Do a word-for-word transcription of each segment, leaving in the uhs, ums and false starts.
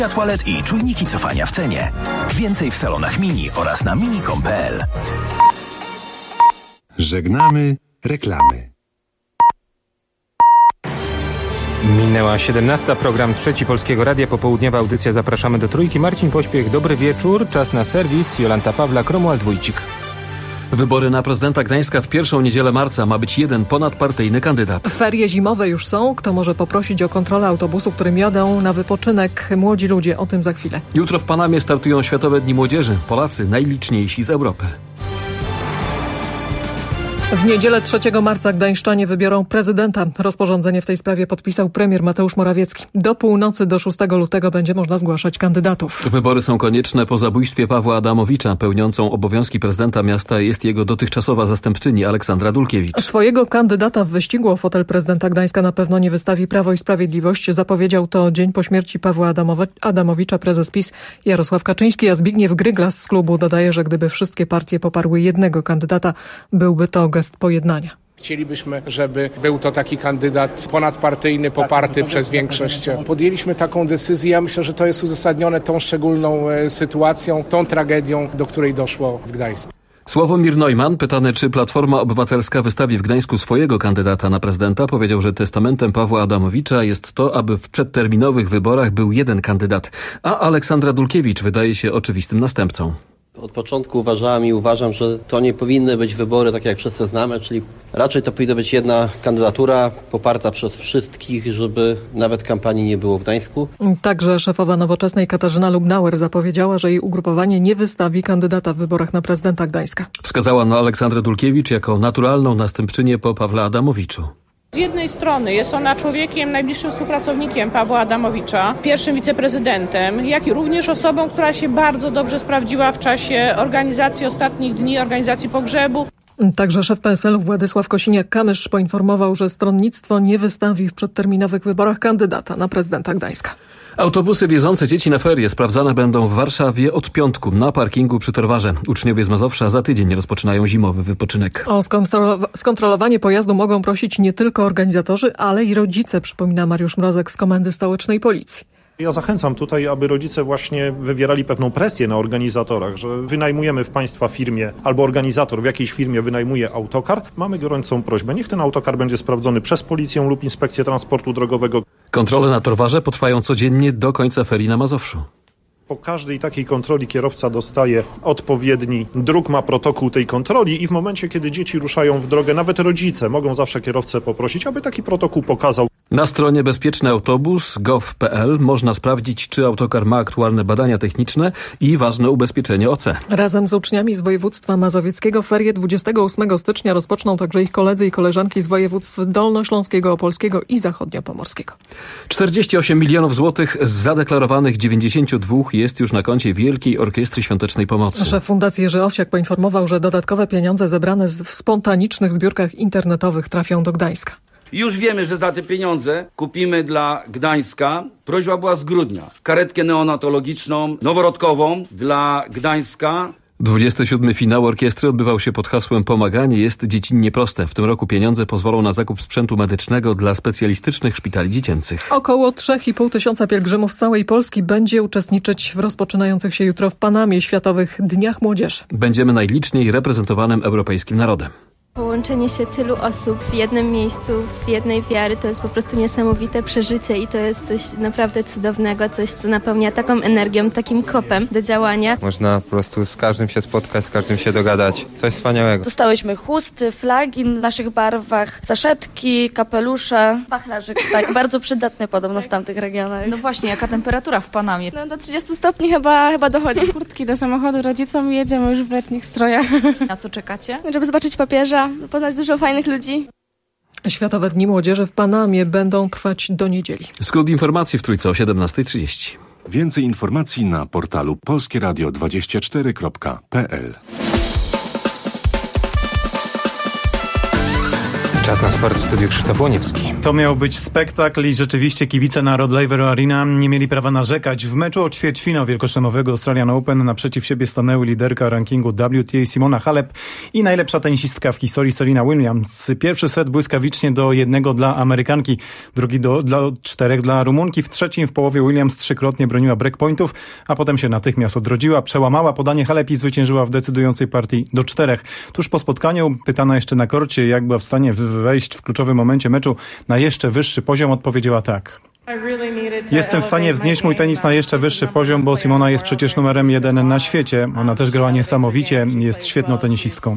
Światła L E D i czujniki cofania w cenie. Więcej w salonach Mini oraz na mini kropka com kropka p l. Żegnamy reklamy. Minęła siedemnasta, program Trzeci Polskiego Radia, popołudniowa audycja Zapraszamy do Trójki. Marcin Pośpiech, dobry wieczór, czas na serwis, Jolanta Pawlak, Romuald Wójcik. Wybory na prezydenta Gdańska w pierwszą niedzielę marca. Ma być jeden ponadpartyjny kandydat. Ferie zimowe już są. Kto może poprosić o kontrolę autobusu, którym jadą na wypoczynek młodzi ludzie? O tym za chwilę. Jutro w Panamie startują Światowe Dni Młodzieży. Polacy najliczniejsi z Europy. W niedzielę trzeciego marca gdańszczanie wybiorą prezydenta. Rozporządzenie w tej sprawie podpisał premier Mateusz Morawiecki. Do północy do szóstego lutego będzie można zgłaszać kandydatów. Wybory są konieczne po zabójstwie Pawła Adamowicza. Pełniącą obowiązki prezydenta miasta jest jego dotychczasowa zastępczyni Aleksandra Dulkiewicz. Swojego kandydata w wyścigu o fotel prezydenta Gdańska na pewno nie wystawi Prawo i Sprawiedliwość. Zapowiedział to dzień po śmierci Pawła Adamowa- Adamowicza prezes PiS Jarosław Kaczyński, a Zbigniew Gryglas z klubu dodaje, że gdyby wszystkie partie poparły jednego kandydata, byłby to gest pojednania. Chcielibyśmy, żeby był to taki kandydat ponadpartyjny, poparty przez większość. Podjęliśmy taką decyzję. Ja myślę, że to jest uzasadnione tą szczególną sytuacją, tą tragedią, do której doszło w Gdańsku. Sławomir Neumann, pytany, czy Platforma Obywatelska wystawi w Gdańsku swojego kandydata na prezydenta, powiedział, że testamentem Pawła Adamowicza jest to, aby w przedterminowych wyborach był jeden kandydat, a Aleksandra Dulkiewicz wydaje się oczywistym następcą. Od początku uważałem i uważam, że to nie powinny być wybory tak jak wszyscy znamy, czyli raczej to powinna być jedna kandydatura poparta przez wszystkich, żeby nawet kampanii nie było w Gdańsku. Także szefowa Nowoczesnej Katarzyna Lubnauer zapowiedziała, że jej ugrupowanie nie wystawi kandydata w wyborach na prezydenta Gdańska. Wskazała na Aleksandrę Dulkiewicz jako naturalną następczynię po Pawle Adamowiczu. Z jednej strony jest ona człowiekiem, najbliższym współpracownikiem Pawła Adamowicza, pierwszym wiceprezydentem, jak i również osobą, która się bardzo dobrze sprawdziła w czasie organizacji ostatnich dni, organizacji pogrzebu. Także szef P S L Władysław Kosiniak-Kamysz poinformował, że stronnictwo nie wystawi w przedterminowych wyborach kandydata na prezydenta Gdańska. Autobusy wiozące dzieci na ferie sprawdzane będą w Warszawie od piątku na parkingu przy Torwarze. Uczniowie z Mazowsza za tydzień rozpoczynają zimowy wypoczynek. O skontrolo- skontrolowanie pojazdu mogą prosić nie tylko organizatorzy, ale i rodzice, przypomina Mariusz Mrozek z Komendy Stołecznej Policji. Ja zachęcam tutaj, aby rodzice właśnie wywierali pewną presję na organizatorach, że wynajmujemy w państwa firmie albo organizator w jakiejś firmie wynajmuje autokar. Mamy gorącą prośbę, niech ten autokar będzie sprawdzony przez policję lub inspekcję transportu drogowego. Kontrole na Torwarze potrwają codziennie do końca ferii na Mazowszu. Po każdej takiej kontroli kierowca dostaje odpowiedni druk, ma protokół tej kontroli i w momencie, kiedy dzieci ruszają w drogę, nawet rodzice mogą zawsze kierowcę poprosić, aby taki protokół pokazał. Na stronie bezpieczny autobus kropka gov kropka p l można sprawdzić, czy autokar ma aktualne badania techniczne i ważne ubezpieczenie O C. Razem z uczniami z województwa mazowieckiego ferie dwudziestego ósmego stycznia rozpoczną także ich koledzy i koleżanki z województw dolnośląskiego, opolskiego i zachodniopomorskiego. czterdzieści osiem milionów złotych z zadeklarowanych dziewięćdziesięciu dwóch jest już na koncie Wielkiej Orkiestry Świątecznej Pomocy. Szef Fundacji Jerzy Owsiak poinformował, że dodatkowe pieniądze zebrane w spontanicznych zbiórkach internetowych trafią do Gdańska. Już wiemy, że za te pieniądze kupimy dla Gdańska, prośba była z grudnia, karetkę neonatologiczną, noworodkową dla Gdańska. dwudziesty siódmy finał orkiestry odbywał się pod hasłem Pomaganie jest dziecinnie proste. W tym roku pieniądze pozwolą na zakup sprzętu medycznego dla specjalistycznych szpitali dziecięcych. Około trzy i pół tysiąca pielgrzymów z całej Polski będzie uczestniczyć w rozpoczynających się jutro w Panamie Światowych Dniach Młodzieży. Będziemy najliczniej reprezentowanym europejskim narodem. Połączenie się tylu osób w jednym miejscu z jednej wiary to jest po prostu niesamowite przeżycie i to jest coś naprawdę cudownego, coś co napełnia taką energią, takim kopem do działania. Można po prostu z każdym się spotkać, z każdym się dogadać. Coś wspaniałego. Dostałyśmy chusty, flagi w naszych barwach, saszetki, kapelusze, pachlarzyk, tak, bardzo przydatny podobno w tamtych regionach. No właśnie, jaka temperatura w Panamie? No do trzydziestu stopni chyba, chyba dochodzi. Kurtki do samochodu rodzicom i jedziemy już w letnich strojach. Na co czekacie? Żeby zobaczyć papieża, poznać dużo fajnych ludzi. Światowe Dni Młodzieży w Panamie będą trwać do niedzieli. Skrót informacji w Trójce o siedemnasta trzydzieści. Więcej informacji na portalu polskie radio dwadzieścia cztery kropka p l. Czas na sport w studiu Krzysztof Łoniewski. To miał być spektakl i rzeczywiście kibice na Rod Laver Arena nie mieli prawa narzekać. W meczu o ćwierćfinał wielkoszlemowego Australian Open naprzeciw siebie stanęły liderka rankingu W T A Simona Halep i najlepsza tenisistka w historii Serena Williams. Pierwszy set błyskawicznie do jednego dla Amerykanki, drugi do, dla czterech dla Rumunki. W trzecim w połowie Williams trzykrotnie broniła breakpointów, a potem się natychmiast odrodziła, przełamała podanie Halep i zwyciężyła w decydującej partii do czterech. Tuż po spotkaniu, pytana jeszcze na korcie, jak była w stanie wejść w kluczowym momencie meczu na jeszcze wyższy poziom, odpowiedziała tak. Jestem w stanie wznieść mój tenis na jeszcze wyższy poziom, bo Simona jest przecież numerem jeden na świecie. Ona też grała niesamowicie, jest świetną tenisistką.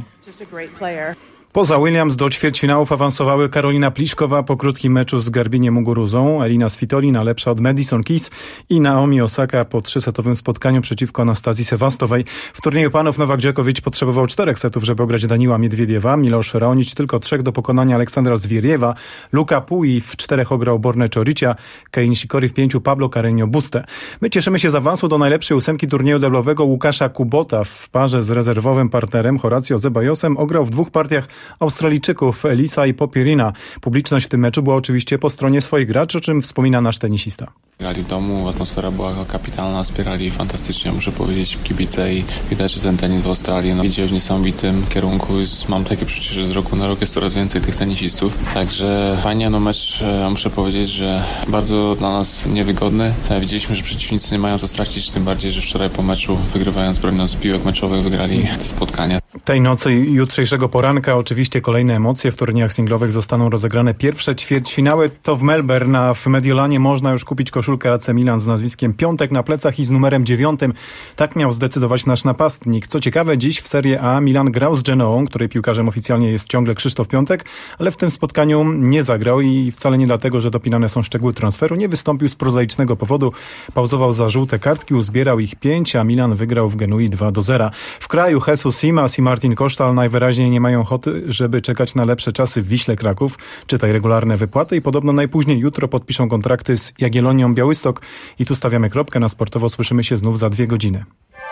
Poza Williams do ćwierćfinałów awansowały Karolina Pliszkowa po krótkim meczu z Garbiniem Muguruzą, Elina Svitolina lepsza od Madison Keys i Naomi Osaka po trzysetowym spotkaniu przeciwko Anastazji Sewastowej. W turnieju panów Nowak Dżokowicz potrzebował czterech setów, żeby ograć Daniła Miedwiediewa, Milosz Raonic tylko trzech do pokonania Aleksandra Zwieriewa, Luka Pui w czterech ograł Bornę Czoricia, Kei Nishikori w pięciu Pablo Carreño Buste. My cieszymy się z awansu do najlepszej ósemki turnieju deblowego Łukasza Kubota w parze z rezerwowym partnerem Horacio Zebajosem ograł w dwóch partiach Australijczyków Elisa i Popierina. Publiczność w tym meczu była oczywiście po stronie swoich graczy, o czym wspomina nasz tenisista. Grali w domu, atmosfera była kapitalna, wspierali fantastycznie, muszę powiedzieć, kibice i widać, że ten tenis w Australii no, idzie w niesamowitym kierunku. Mam takie przeczucie, że z roku na rok jest coraz więcej tych tenisistów. Także fajnie, no mecz, muszę powiedzieć, że bardzo dla nas niewygodny. Widzieliśmy, że przeciwnicy nie mają co stracić, tym bardziej, że wczoraj po meczu, wygrywając broniąc piłek meczowych, wygrali te spotkania. Tej nocy i jutrzejszego poranka oczywiście kolejne emocje. W turniejach singlowych zostaną rozegrane pierwsze ćwierćfinały. To w Melbourne, a w Mediolanie można już kupić koszulkę A C Milan z nazwiskiem Piątek na plecach i z numerem dziewiątym. Tak miał zdecydować nasz napastnik. Co ciekawe, dziś w Serie A Milan grał z Genoą, której piłkarzem oficjalnie jest ciągle Krzysztof Piątek, ale w tym spotkaniu nie zagrał i wcale nie dlatego, że dopinane są szczegóły transferu. Nie wystąpił z prozaicznego powodu. Pauzował za żółte kartki, uzbierał ich pięć, a Milan wygrał w Genui dwa do zera. W kraju Jesus Simas i Martin Kosztal najwyraźniej nie mają ochoty, żeby czekać na lepsze czasy w Wiśle Kraków. Czytaj regularne wypłaty i podobno najpóźniej jutro podpiszą kontrakty z Jagiellonią Białystok. I tu stawiamy kropkę na sportowo. Słyszymy się znów za dwie godziny.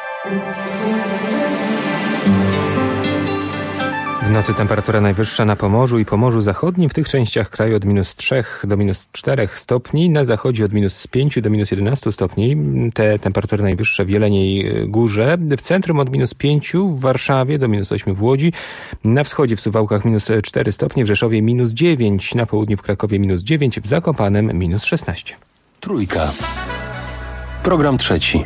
W nocy temperatura najwyższa na Pomorzu i Pomorzu Zachodnim, w tych częściach kraju od minus trzech do minus czterech stopni, na zachodzie od minus pięciu do minus jedenastu stopni. Te temperatury najwyższe w Jeleniej Górze, w centrum od minus pięciu, w Warszawie do minus ośmiu w Łodzi, na wschodzie w Suwałkach minus cztery stopnie, w Rzeszowie minus dziewięć, na południu w Krakowie minus dziewięć, w Zakopanem minus szesnaście. Trójka. Program trzeci.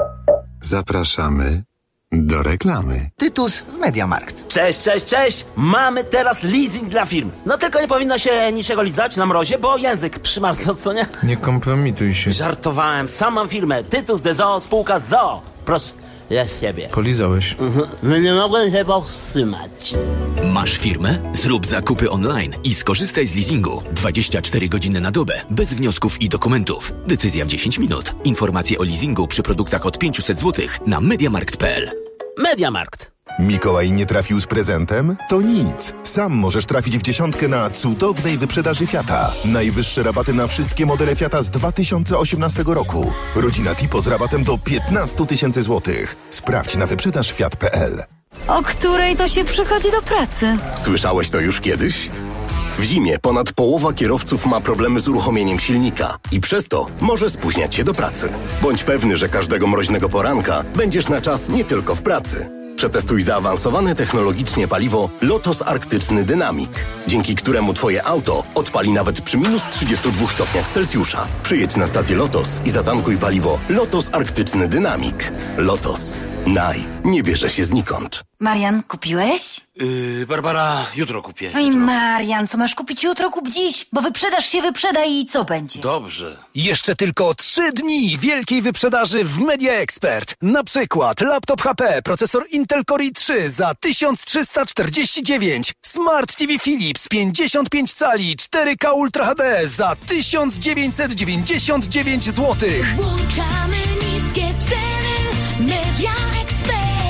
Zapraszamy do reklamy. Tytus w Mediamarkt. Cześć, cześć, cześć! Mamy teraz leasing dla firm. No tylko nie powinno się niczego lizać na mrozie, bo język przymarzł, co nie? Nie kompromituj się. Żartowałem, sam mam firmę. Tytus de Zoo, spółka z Zoo. Proszę, ja siebie. Polizałeś. Mhm. No nie mogłem się powstrzymać. Masz firmę? Zrób zakupy online i skorzystaj z leasingu. dwadzieścia cztery godziny na dobę, bez wniosków i dokumentów. Decyzja w dziesięć minut. Informacje o leasingu przy produktach od pięćset złotych na mediamarkt kropka p l. Mediamarkt. Mikołaj nie trafił z prezentem? To nic. Sam możesz trafić w dziesiątkę na cudownej wyprzedaży Fiata. Najwyższe rabaty na wszystkie modele Fiata z dwa tysiące osiemnastego roku. Rodzina Tipo z rabatem do piętnaście tysięcy złotych. Sprawdź na wyprzedaż fiat kropka p l. O której to się przychodzi do pracy? Słyszałeś to już kiedyś? W zimie ponad połowa kierowców ma problemy z uruchomieniem silnika i przez to może spóźniać się do pracy. Bądź pewny, że każdego mroźnego poranka będziesz na czas nie tylko w pracy. Przetestuj zaawansowane technologicznie paliwo Lotos Arktyczny Dynamik, dzięki któremu Twoje auto odpali nawet przy minus trzydziestu dwóch stopniach Celsjusza. Przyjedź na stację Lotos i zatankuj paliwo Lotos Arktyczny Dynamik. Lotos. Naj. Nie bierze się znikąd. Marian, kupiłeś? Yy, Barbara, jutro kupię. Oj, Marian, co masz kupić jutro, kup dziś, bo wyprzedaż się wyprzeda i co będzie? Dobrze. Jeszcze tylko trzy dni wielkiej wyprzedaży w Media Expert. Na przykład laptop H P, procesor Intel Core i trzy za tysiąc trzysta czterdzieści dziewięć, Smart T V Philips pięćdziesiąt pięć cali cztery K Ultra H D za tysiąc dziewięćset dziewięćdziesiąt dziewięć złotych. Włączamy niskie ceny, Media Expert.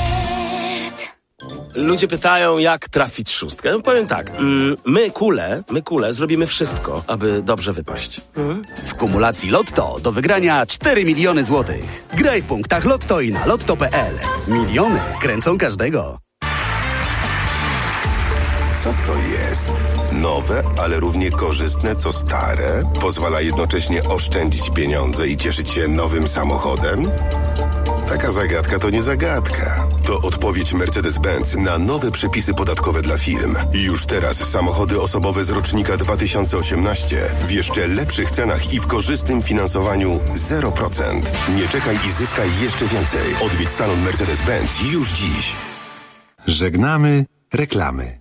Ludzie pytają, jak trafić szóstkę. No, powiem tak, mm, my kule, my kule zrobimy wszystko, aby dobrze wypaść. Mm? W kumulacji Lotto do wygrania cztery miliony złotych. Graj w punktach Lotto i na lotto kropka p l. Miliony kręcą każdego. Co to jest? Nowe, ale równie korzystne co stare? Pozwala jednocześnie oszczędzić pieniądze i cieszyć się nowym samochodem? Taka zagadka to nie zagadka. To odpowiedź Mercedes-Benz na nowe przepisy podatkowe dla firm. Już teraz samochody osobowe z rocznika dwa tysiące osiemnaście w jeszcze lepszych cenach i w korzystnym finansowaniu zero procent. Nie czekaj i zyskaj jeszcze więcej. Odwiedź salon Mercedes-Benz już dziś. Żegnamy reklamy.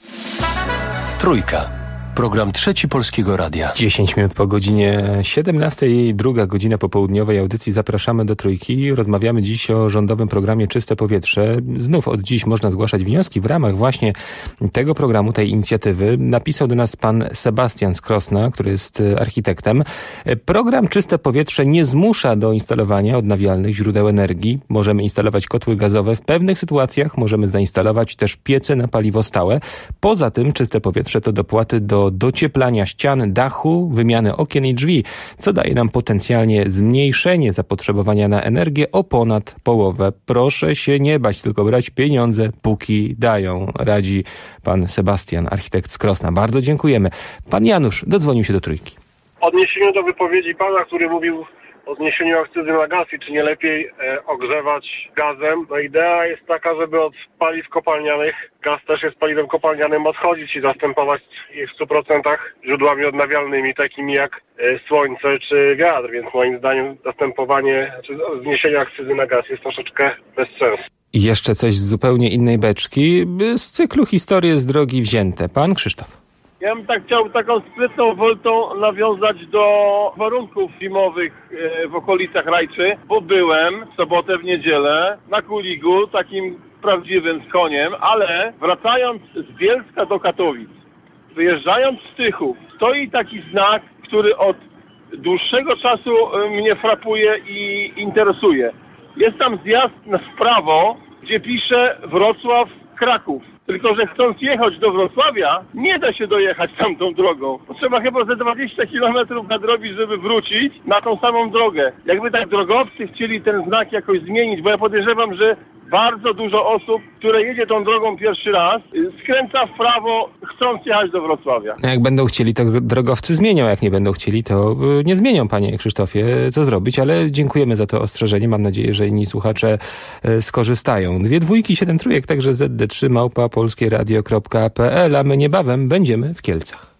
Trójka. Program Trzeci Polskiego Radia. dziesięć minut po godzinie siedemnastej, druga godzina popołudniowej audycji. Zapraszamy do Trójki. Rozmawiamy dziś o rządowym programie Czyste Powietrze. Znów od dziś można zgłaszać wnioski w ramach właśnie tego programu, tej inicjatywy. Napisał do nas pan Sebastian z Krosna, który jest architektem. Program Czyste Powietrze nie zmusza do instalowania odnawialnych źródeł energii. Możemy instalować kotły gazowe. W pewnych sytuacjach możemy zainstalować też piece na paliwo stałe. Poza tym Czyste Powietrze to dopłaty do docieplania ścian, dachu, wymiany okien i drzwi, co daje nam potencjalnie zmniejszenie zapotrzebowania na energię o ponad połowę. Proszę się nie bać, tylko brać pieniądze, póki dają, radzi pan Sebastian, architekt z Krosna. Bardzo dziękujemy. Pan Janusz dodzwonił się do Trójki. W odniesieniu do wypowiedzi pana, który mówił o zniesieniu akcyzy na gaz i czy nie lepiej e, ogrzewać gazem. No idea jest taka, żeby od paliw kopalnianych, gaz też jest paliwem kopalnianym, odchodzić i zastępować je w stu procentach źródłami odnawialnymi, takimi jak e, słońce czy wiatr, więc moim zdaniem zastępowanie, czy zniesienie akcyzy na gaz jest troszeczkę bez sensu. I jeszcze coś z zupełnie innej beczki, z cyklu Historie z drogi wzięte. Pan Krzysztof. Ja bym tak chciał taką sprytną woltą nawiązać do warunków zimowych w okolicach Rajczy, bo byłem w sobotę, w niedzielę na Kuligu, takim prawdziwym z koniem, ale wracając z Bielska do Katowic, wyjeżdżając z Tychów, stoi taki znak, który od dłuższego czasu mnie frapuje i interesuje. Jest tam zjazd w prawo, gdzie pisze Wrocław, Kraków. Tylko że chcąc jechać do Wrocławia, nie da się dojechać tamtą drogą. Trzeba chyba ze dwadzieścia kilometrów nadrobić, żeby wrócić na tą samą drogę. Jakby tak drogowcy chcieli ten znak jakoś zmienić, bo ja podejrzewam, że bardzo dużo osób, które jedzie tą drogą pierwszy raz, skręca w prawo, chcąc jechać do Wrocławia. Jak będą chcieli, to drogowcy zmienią. Jak nie będą chcieli, to nie zmienią, panie Krzysztofie. Co zrobić? Ale dziękujemy za to ostrzeżenie. Mam nadzieję, że inni słuchacze skorzystają. Dwie dwójki, siedem trójek, także zet de trzy małpa polskieradio kropka pe el, a my niebawem będziemy w Kielcach.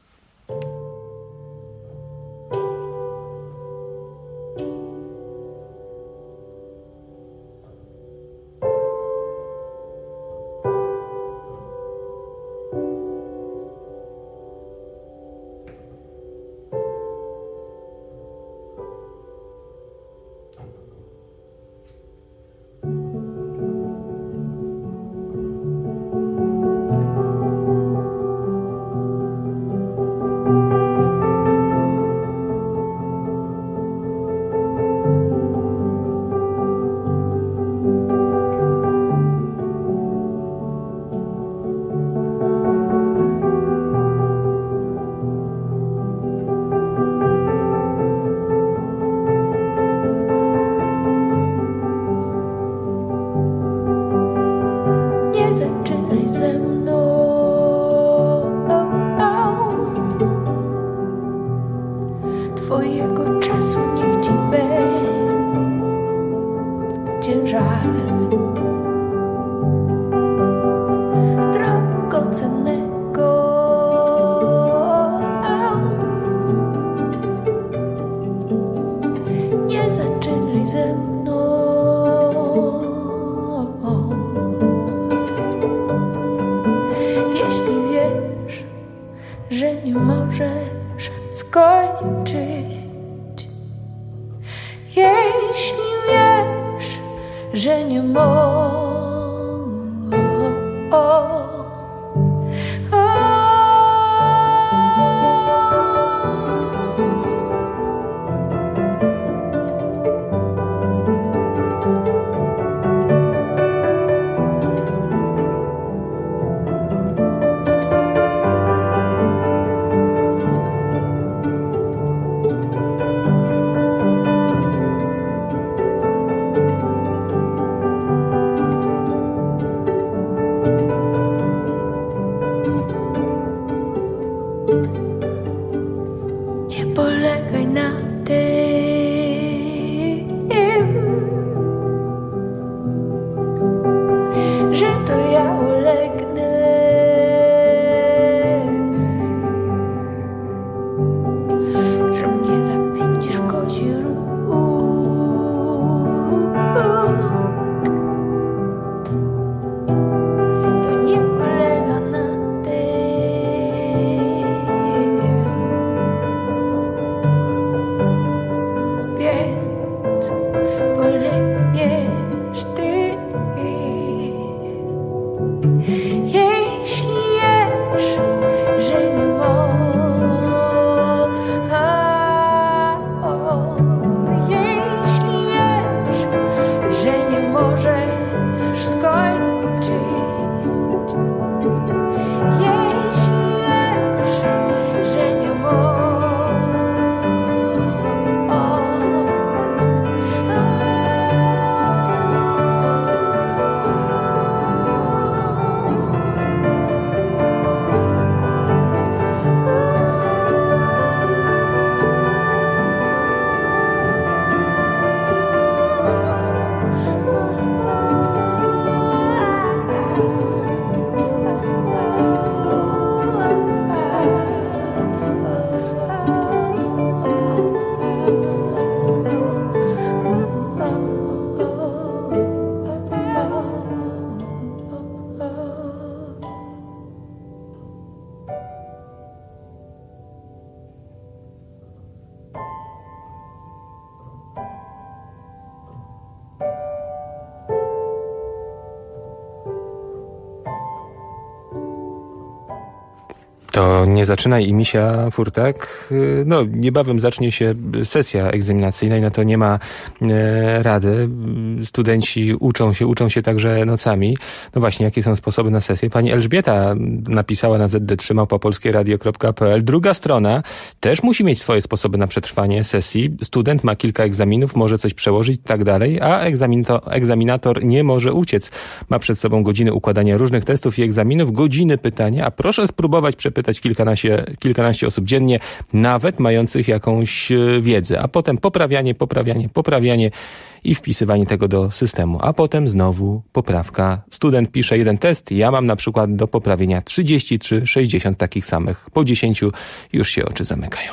To nie zaczynaj i Misia Furtak. No, niebawem zacznie się sesja egzaminacyjna i na to nie ma e, rady. Studenci uczą się, uczą się także nocami. No właśnie, jakie są sposoby na sesję? Pani Elżbieta napisała na zet de trzy małpa polskie radio kropka pe el. Druga strona też musi mieć swoje sposoby na przetrwanie sesji. Student ma kilka egzaminów, może coś przełożyć i tak dalej, a egzaminator, egzaminator nie może uciec. Ma przed sobą godziny układania różnych testów i egzaminów, godziny pytania, a proszę spróbować przepytać kilkanaście, kilkanaście osób dziennie, nawet mających jakąś wiedzę, a potem poprawianie, poprawianie, poprawianie i wpisywanie tego do systemu, a potem znowu poprawka. Student pisze jeden test, ja mam na przykład do poprawienia trzydzieści trzy, sześćdziesiąt takich samych. Po dziesięciu już się oczy zamykają.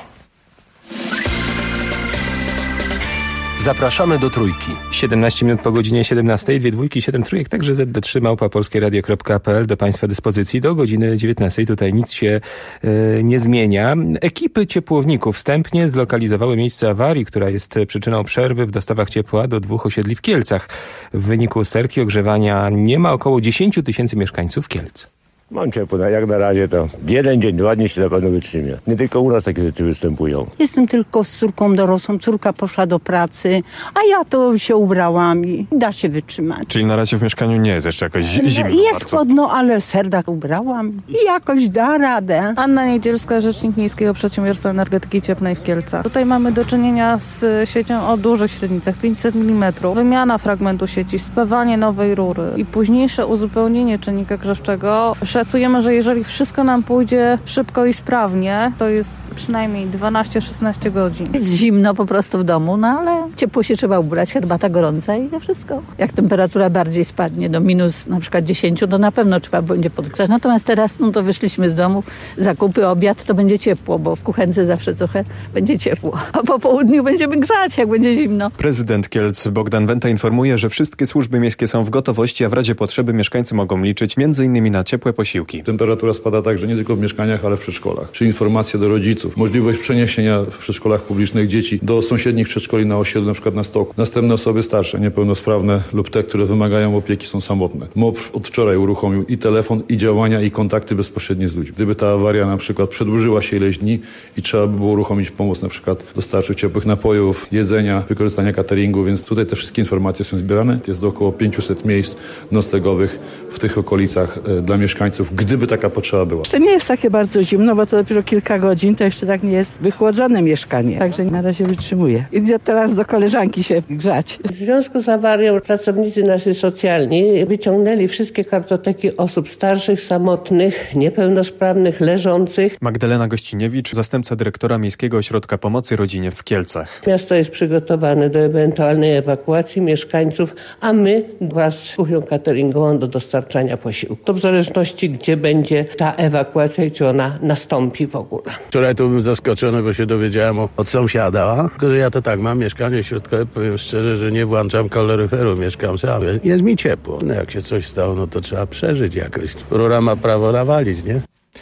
Zapraszamy do Trójki. siedemnaście minut po godzinie siedemnastej, dwie dwójki, siedem trójek, także zet de trzy małpa polskie radio kropka pe el do Państwa dyspozycji do godziny dziewiętnastej. Tutaj nic się e, nie zmienia. Ekipy ciepłowników wstępnie zlokalizowały miejsce awarii, która jest przyczyną przerwy w dostawach ciepła do dwóch osiedli w Kielcach. W wyniku usterki ogrzewania nie ma około dziesięć tysięcy mieszkańców Kielc. Mam ciepło, jak na razie to jeden dzień, dwa dni się na pewno wytrzymie. Nie tylko u nas takie rzeczy występują. Jestem tylko z córką dorosłą, córka poszła do pracy, a ja to się ubrałam i da się wytrzymać. Czyli na razie w mieszkaniu nie jest jeszcze jakoś zimno? Jest bardzo. chłodno, ale serdak ubrałam i jakoś da radę. Anna Niedzielska, rzecznik Miejskiego Przedsiębiorstwa Energetyki Cieplnej w Kielcach. Tutaj mamy do czynienia z siecią o dużych średnicach, pięćset milimetrów. Wymiana fragmentu sieci, spawanie nowej rury i późniejsze uzupełnienie czynnika grzewczego. Szacujemy, że jeżeli wszystko nam pójdzie szybko i sprawnie, to jest przynajmniej dwanaście szesnaście godzin. Jest zimno po prostu w domu, no ale ciepło się trzeba ubrać, herbata gorąca i to wszystko. Jak temperatura bardziej spadnie do minus na przykład dziesięć, to na pewno trzeba będzie podgrzać. Natomiast teraz no to wyszliśmy z domu, zakupy, obiad, to będzie ciepło, bo w kuchence zawsze trochę będzie ciepło. A po południu będziemy grzać, jak będzie zimno. Prezydent Kielc Bogdan Wenta informuje, że wszystkie służby miejskie są w gotowości, a w razie potrzeby mieszkańcy mogą liczyć między innymi na ciepłe posiłki. Temperatura spada także nie tylko w mieszkaniach, ale w przedszkolach. Czy informacje do rodziców, możliwość przeniesienia w przedszkolach publicznych dzieci do sąsiednich przedszkoli na osiedlu, na przykład na Stoku. Następne osoby starsze, niepełnosprawne lub te, które wymagają opieki, są samotne. M O P od wczoraj uruchomił i telefon, i działania, i kontakty bezpośrednie z ludźmi. Gdyby ta awaria na przykład przedłużyła się ileś dni i trzeba by było uruchomić pomoc, na przykład dostarczy ciepłych napojów, jedzenia, wykorzystania cateringu, więc tutaj te wszystkie informacje są zbierane. Jest do około pięćset miejsc noclegowych w tych okolicach e, dla mieszkańców, gdyby taka potrzeba była. To nie jest takie bardzo zimno, bo to dopiero kilka godzin, to jeszcze tak nie jest wychłodzone mieszkanie. Także na razie wytrzymuję. Idę teraz do koleżanki się grzać. W związku z awarią pracownicy nasi socjalni wyciągnęli wszystkie kartoteki osób starszych, samotnych, niepełnosprawnych, leżących. Magdalena Gościniewicz, zastępca dyrektora Miejskiego Ośrodka Pomocy Rodzinie w Kielcach. Miasto jest przygotowane do ewentualnej ewakuacji mieszkańców, a my wraz z kuchnią cateringową do dostarczania posiłku. To w zależności, gdzie będzie ta ewakuacja i czy ona nastąpi w ogóle. Wczoraj to był zaskoczony, bo się dowiedziałem od sąsiada, tylko że ja to tak mam mieszkanie środkowe, powiem szczerze, że nie włączam kaloryferu, mieszkam sam, jest mi ciepło. No jak się coś stało, no to trzeba przeżyć jakoś. Rura ma prawo nawalić, nie?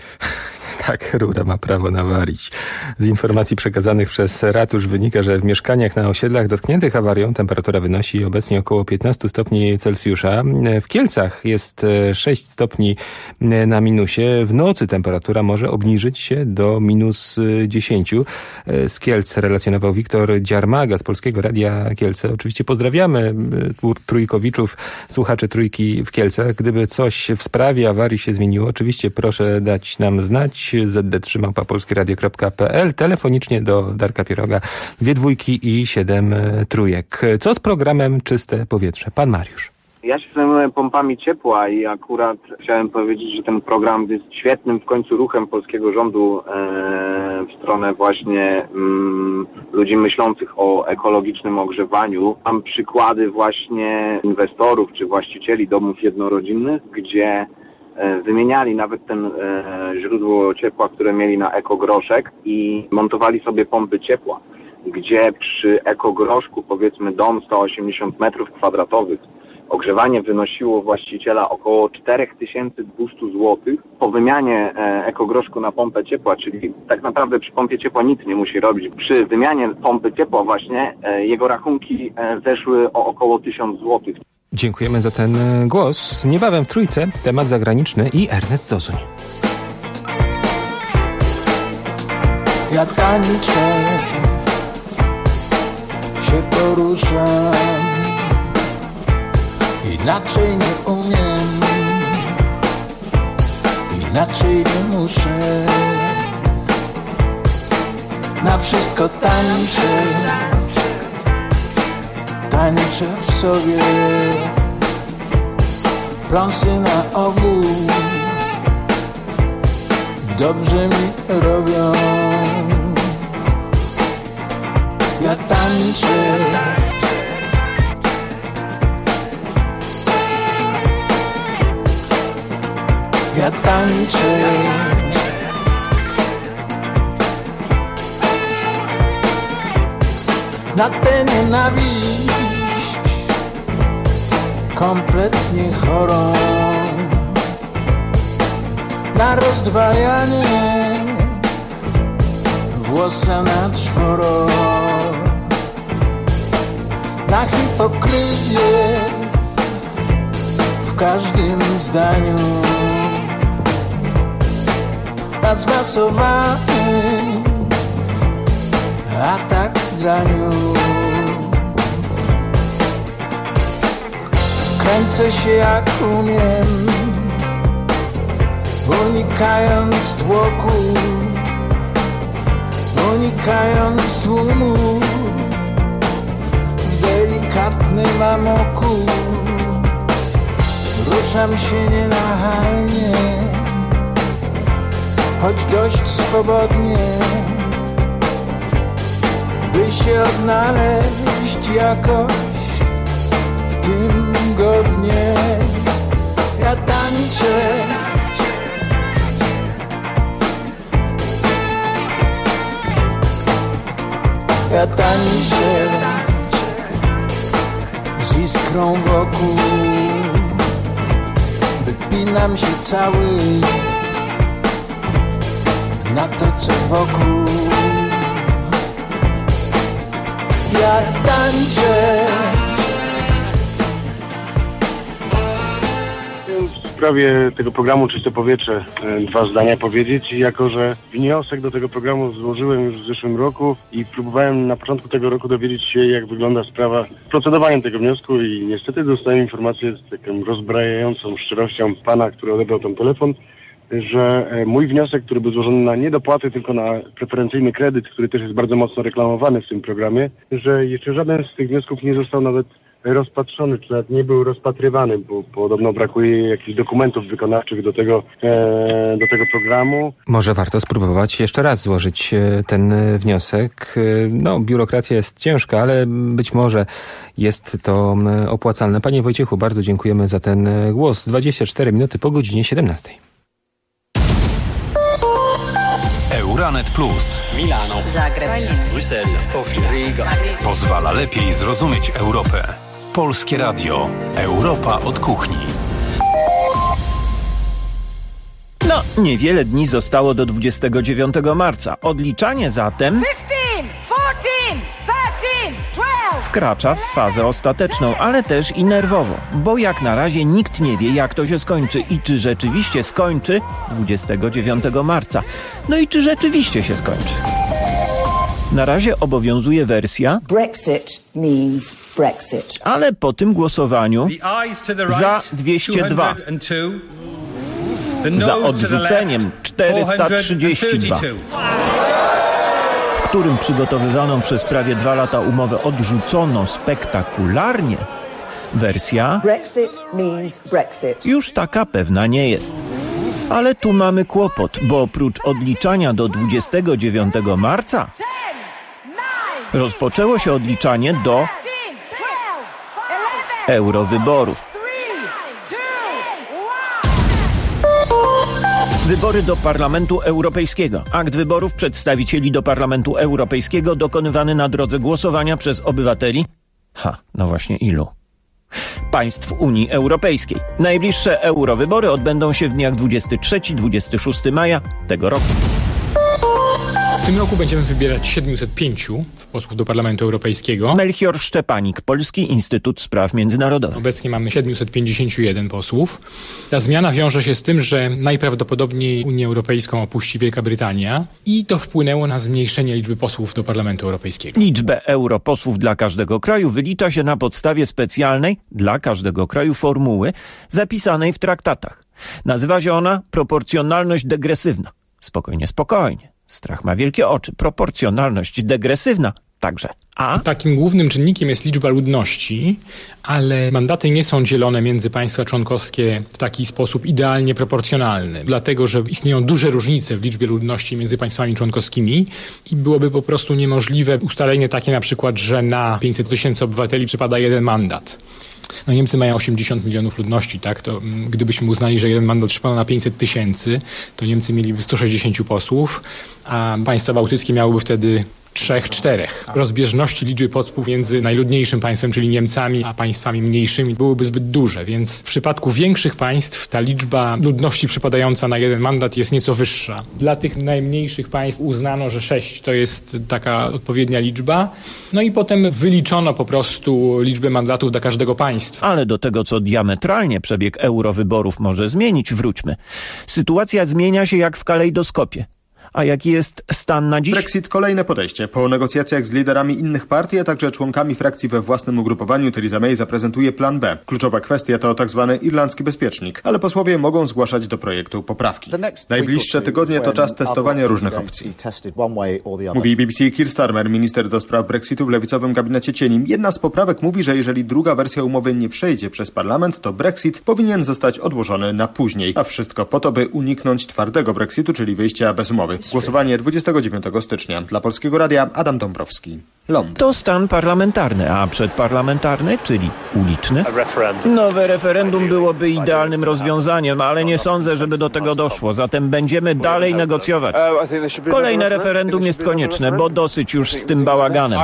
Tak, rura ma prawo nawalić. Z informacji przekazanych przez ratusz wynika, że w mieszkaniach na osiedlach dotkniętych awarią temperatura wynosi obecnie około piętnaście stopni Celsjusza. W Kielcach jest sześć stopni na minusie. W nocy temperatura może obniżyć się do minus dziesięć. Z Kielc relacjonował Wiktor Dziarmaga z Polskiego Radia Kielce. Oczywiście pozdrawiamy trójkowiczów, słuchaczy Trójki w Kielcach. Gdyby coś w sprawie awarii się zmieniło, oczywiście proszę dać nam znać. zet de trzy małpa polskie radio kropka pe el, telefonicznie do Darka Pieroga, dwie dwójki i siedem trójek. Co z programem Czyste Powietrze? Pan Mariusz. Ja się zajmuję pompami ciepła i akurat chciałem powiedzieć, że ten program jest świetnym w końcu ruchem polskiego rządu e, w stronę właśnie mm, ludzi myślących o ekologicznym ogrzewaniu. Mam przykłady właśnie inwestorów czy właścicieli domów jednorodzinnych, gdzie wymieniali nawet ten e, źródło ciepła, które mieli na ekogroszek i montowali sobie pompy ciepła, gdzie przy ekogroszku, powiedzmy dom sto osiemdziesiąt metrów kwadratowych, ogrzewanie wynosiło właściciela około cztery tysiące dwieście złotych. Po wymianie e, ekogroszku na pompę ciepła, czyli tak naprawdę przy pompie ciepła nic nie musi robić. Przy wymianie pompy ciepła właśnie e, jego rachunki e, zeszły o około tysiąc złotych. Dziękujemy za ten głos. Niebawem w Trójce temat zagraniczny i Ernest Zozuń. Ja tańczę, się poruszam, inaczej nie umiem, inaczej nie muszę. Na wszystko tańczę, tańczę w sobie, pląsy na ogół dobrze mi robią. Ja tańczę, ja tańczę, na tę nienawiść kompletnie chorą, na rozdwajanie włosa na czworo, na hipokryzję w każdym zdaniu, na zmasowany atak graniu. Kręcę się jak umiem, unikając tłoku, unikając tłumu, w delikatnym amoku. Ruszam się nienachalnie, choć dość swobodnie, by się odnaleźć jakoś w tym godnie. Ja tańczę, ja tańczę z iskrą wokół, wypinam się cały na to, co wokół. Ja tańczę. W sprawie tego programu Czyste Powietrze dwa zdania powiedzieć. Jako że wniosek do tego programu złożyłem już w zeszłym roku i próbowałem na początku tego roku dowiedzieć się, jak wygląda sprawa z procedowaniem tego wniosku i niestety dostałem informację z taką rozbrajającą szczerością pana, który odebrał ten telefon, że mój wniosek, który był złożony na niedopłaty, tylko na preferencyjny kredyt, który też jest bardzo mocno reklamowany w tym programie, że jeszcze żaden z tych wniosków nie został nawet rozpatrzony, czy nawet nie był rozpatrywany, bo podobno brakuje jakichś dokumentów wykonawczych do tego, e, do tego programu. Może warto spróbować jeszcze raz złożyć ten wniosek. No, biurokracja jest ciężka, ale być może jest to opłacalne. Panie Wojciechu, bardzo dziękujemy za ten głos. dwadzieścia cztery minuty po godzinie siedemnastej. Euranet Plus. Milano. Zagreb. Bruksela. Sofia. Riga. Pozwala lepiej zrozumieć Europę. Polskie Radio. Europa od kuchni. No, niewiele dni zostało do dwudziestego dziewiątego marca. Odliczanie zatem wkracza w fazę ostateczną, ale też i nerwowo, bo jak na razie nikt nie wie, jak to się skończy i czy rzeczywiście skończy dwudziestego dziewiątego marca. No i czy rzeczywiście się skończy. Na razie obowiązuje wersja Brexit means Brexit. Ale po tym głosowaniu za dwieście dwa, za odrzuceniem czterysta trzydzieści dwa, w którym przygotowywaną przez prawie dwa lata umowę odrzucono spektakularnie, wersja Brexit means Brexit. już taka pewna nie jest. Ale tu mamy kłopot, bo oprócz odliczania do dwudziestego dziewiątego marca rozpoczęło się odliczanie do eurowyborów. Wybory do Parlamentu Europejskiego. Akt wyborów przedstawicieli do Parlamentu Europejskiego dokonywany na drodze głosowania przez obywateli. Ha, no właśnie ilu? Państw Unii Europejskiej. Najbliższe eurowybory odbędą się w dniach dwudziestego trzeciego do dwudziestego szóstego maja tego roku. W tym roku będziemy wybierać siedemset pięć posłów do Parlamentu Europejskiego. Melchior Szczepanik, Polski Instytut Spraw Międzynarodowych. Obecnie mamy siedemset pięćdziesiąt jeden posłów. Ta zmiana wiąże się z tym, że najprawdopodobniej Unię Europejską opuści Wielka Brytania i to wpłynęło na zmniejszenie liczby posłów do Parlamentu Europejskiego. Liczbę europosłów dla każdego kraju wylicza się na podstawie specjalnej dla każdego kraju formuły zapisanej w traktatach. Nazywa się ona proporcjonalność degresywna. Spokojnie, spokojnie. Strach ma wielkie oczy. Proporcjonalność degresywna także. A? Takim głównym czynnikiem jest liczba ludności, ale mandaty nie są dzielone między państwa członkowskie w taki sposób idealnie proporcjonalny, dlatego że istnieją duże różnice w liczbie ludności między państwami członkowskimi i byłoby po prostu niemożliwe ustalenie takie na przykład, że na pięćset tysięcy obywateli przypada jeden mandat. No Niemcy mają osiemdziesiąt milionów ludności, tak? To m, gdybyśmy uznali, że jeden mandat przypada na pięćset tysięcy, to Niemcy mieliby sto sześćdziesiąt posłów, a państwa bałtyckie miałyby wtedy trzech, czterech. Rozbieżności liczby posłów między najludniejszym państwem, czyli Niemcami, a państwami mniejszymi byłyby zbyt duże, więc w przypadku większych państw ta liczba ludności przypadająca na jeden mandat jest nieco wyższa. Dla tych najmniejszych państw uznano, że sześć to jest taka odpowiednia liczba, no i potem wyliczono po prostu liczbę mandatów dla każdego państwa. Ale do tego, co diametralnie przebieg eurowyborów może zmienić, wróćmy. Sytuacja zmienia się jak w kalejdoskopie. A jaki jest stan na dziś? Brexit kolejne podejście. Po negocjacjach z liderami innych partii, a także członkami frakcji we własnym ugrupowaniu Theresa May zaprezentuje plan B. Kluczowa kwestia to tak zwany irlandzki bezpiecznik, ale posłowie mogą zgłaszać do projektu poprawki. Najbliższe tygodnie to czas testowania różnych opcji. Mówi B B C Keir Starmer, minister do spraw Brexitu w lewicowym gabinecie cieni. Jedna z poprawek mówi, że jeżeli druga wersja umowy nie przejdzie przez parlament, to Brexit powinien zostać odłożony na później. A wszystko po to, by uniknąć twardego Brexitu, czyli wyjścia bez umowy. Głosowanie dwudziestego dziewiątego stycznia. Dla Polskiego Radia Adam Dąbrowski. Londyn. To stan parlamentarny, a przedparlamentarny, czyli uliczny? Nowe referendum byłoby idealnym rozwiązaniem, ale nie sądzę, żeby do tego doszło. Zatem będziemy dalej negocjować. Kolejne referendum jest konieczne, bo dosyć już z tym bałaganem.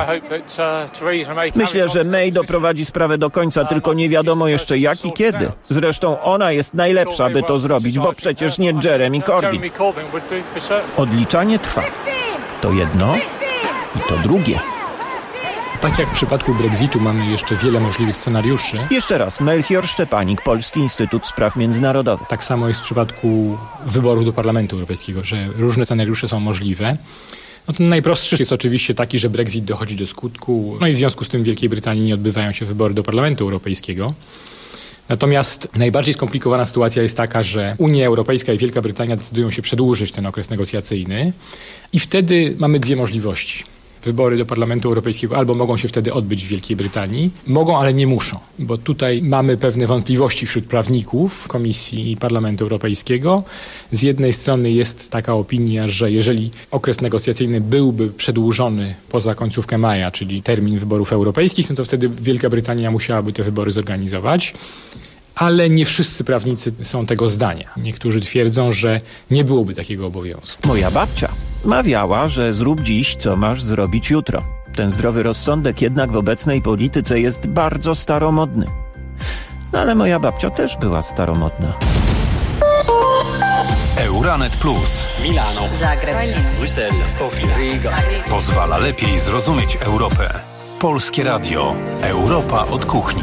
Myślę, że May doprowadzi sprawę do końca, tylko nie wiadomo jeszcze jak i kiedy. Zresztą ona jest najlepsza, by to zrobić, bo przecież nie Jeremy Corbyn. Odliczanie trwa. To jedno i to drugie. Tak jak w przypadku Brexitu mamy jeszcze wiele możliwych scenariuszy. Jeszcze raz, Melchior Szczepanik, Polski Instytut Spraw Międzynarodowych. Tak samo jest w przypadku wyborów do Parlamentu Europejskiego, że różne scenariusze są możliwe. No ten najprostszy jest oczywiście taki, że Brexit dochodzi do skutku, no i w związku z tym w Wielkiej Brytanii nie odbywają się wybory do Parlamentu Europejskiego. Natomiast najbardziej skomplikowana sytuacja jest taka, że Unia Europejska i Wielka Brytania decydują się przedłużyć ten okres negocjacyjny i wtedy mamy dwie możliwości. Wybory do Parlamentu Europejskiego albo mogą się wtedy odbyć w Wielkiej Brytanii, mogą, ale nie muszą, bo tutaj mamy pewne wątpliwości wśród prawników Komisji i Parlamentu Europejskiego. Z jednej strony jest taka opinia, że jeżeli okres negocjacyjny byłby przedłużony poza końcówkę maja, czyli termin wyborów europejskich, no to wtedy Wielka Brytania musiałaby te wybory zorganizować. Ale nie wszyscy prawnicy są tego zdania. Niektórzy twierdzą, że nie byłoby takiego obowiązku. Moja babcia mawiała, że zrób dziś, co masz zrobić jutro. Ten zdrowy rozsądek jednak w obecnej polityce jest bardzo staromodny. No ale moja babcia też była staromodna. Euranet Plus. Milano. Zagreb. Bruksela. Sofia. Riga. Pozwala lepiej zrozumieć Europę. Polskie Radio. Europa od kuchni.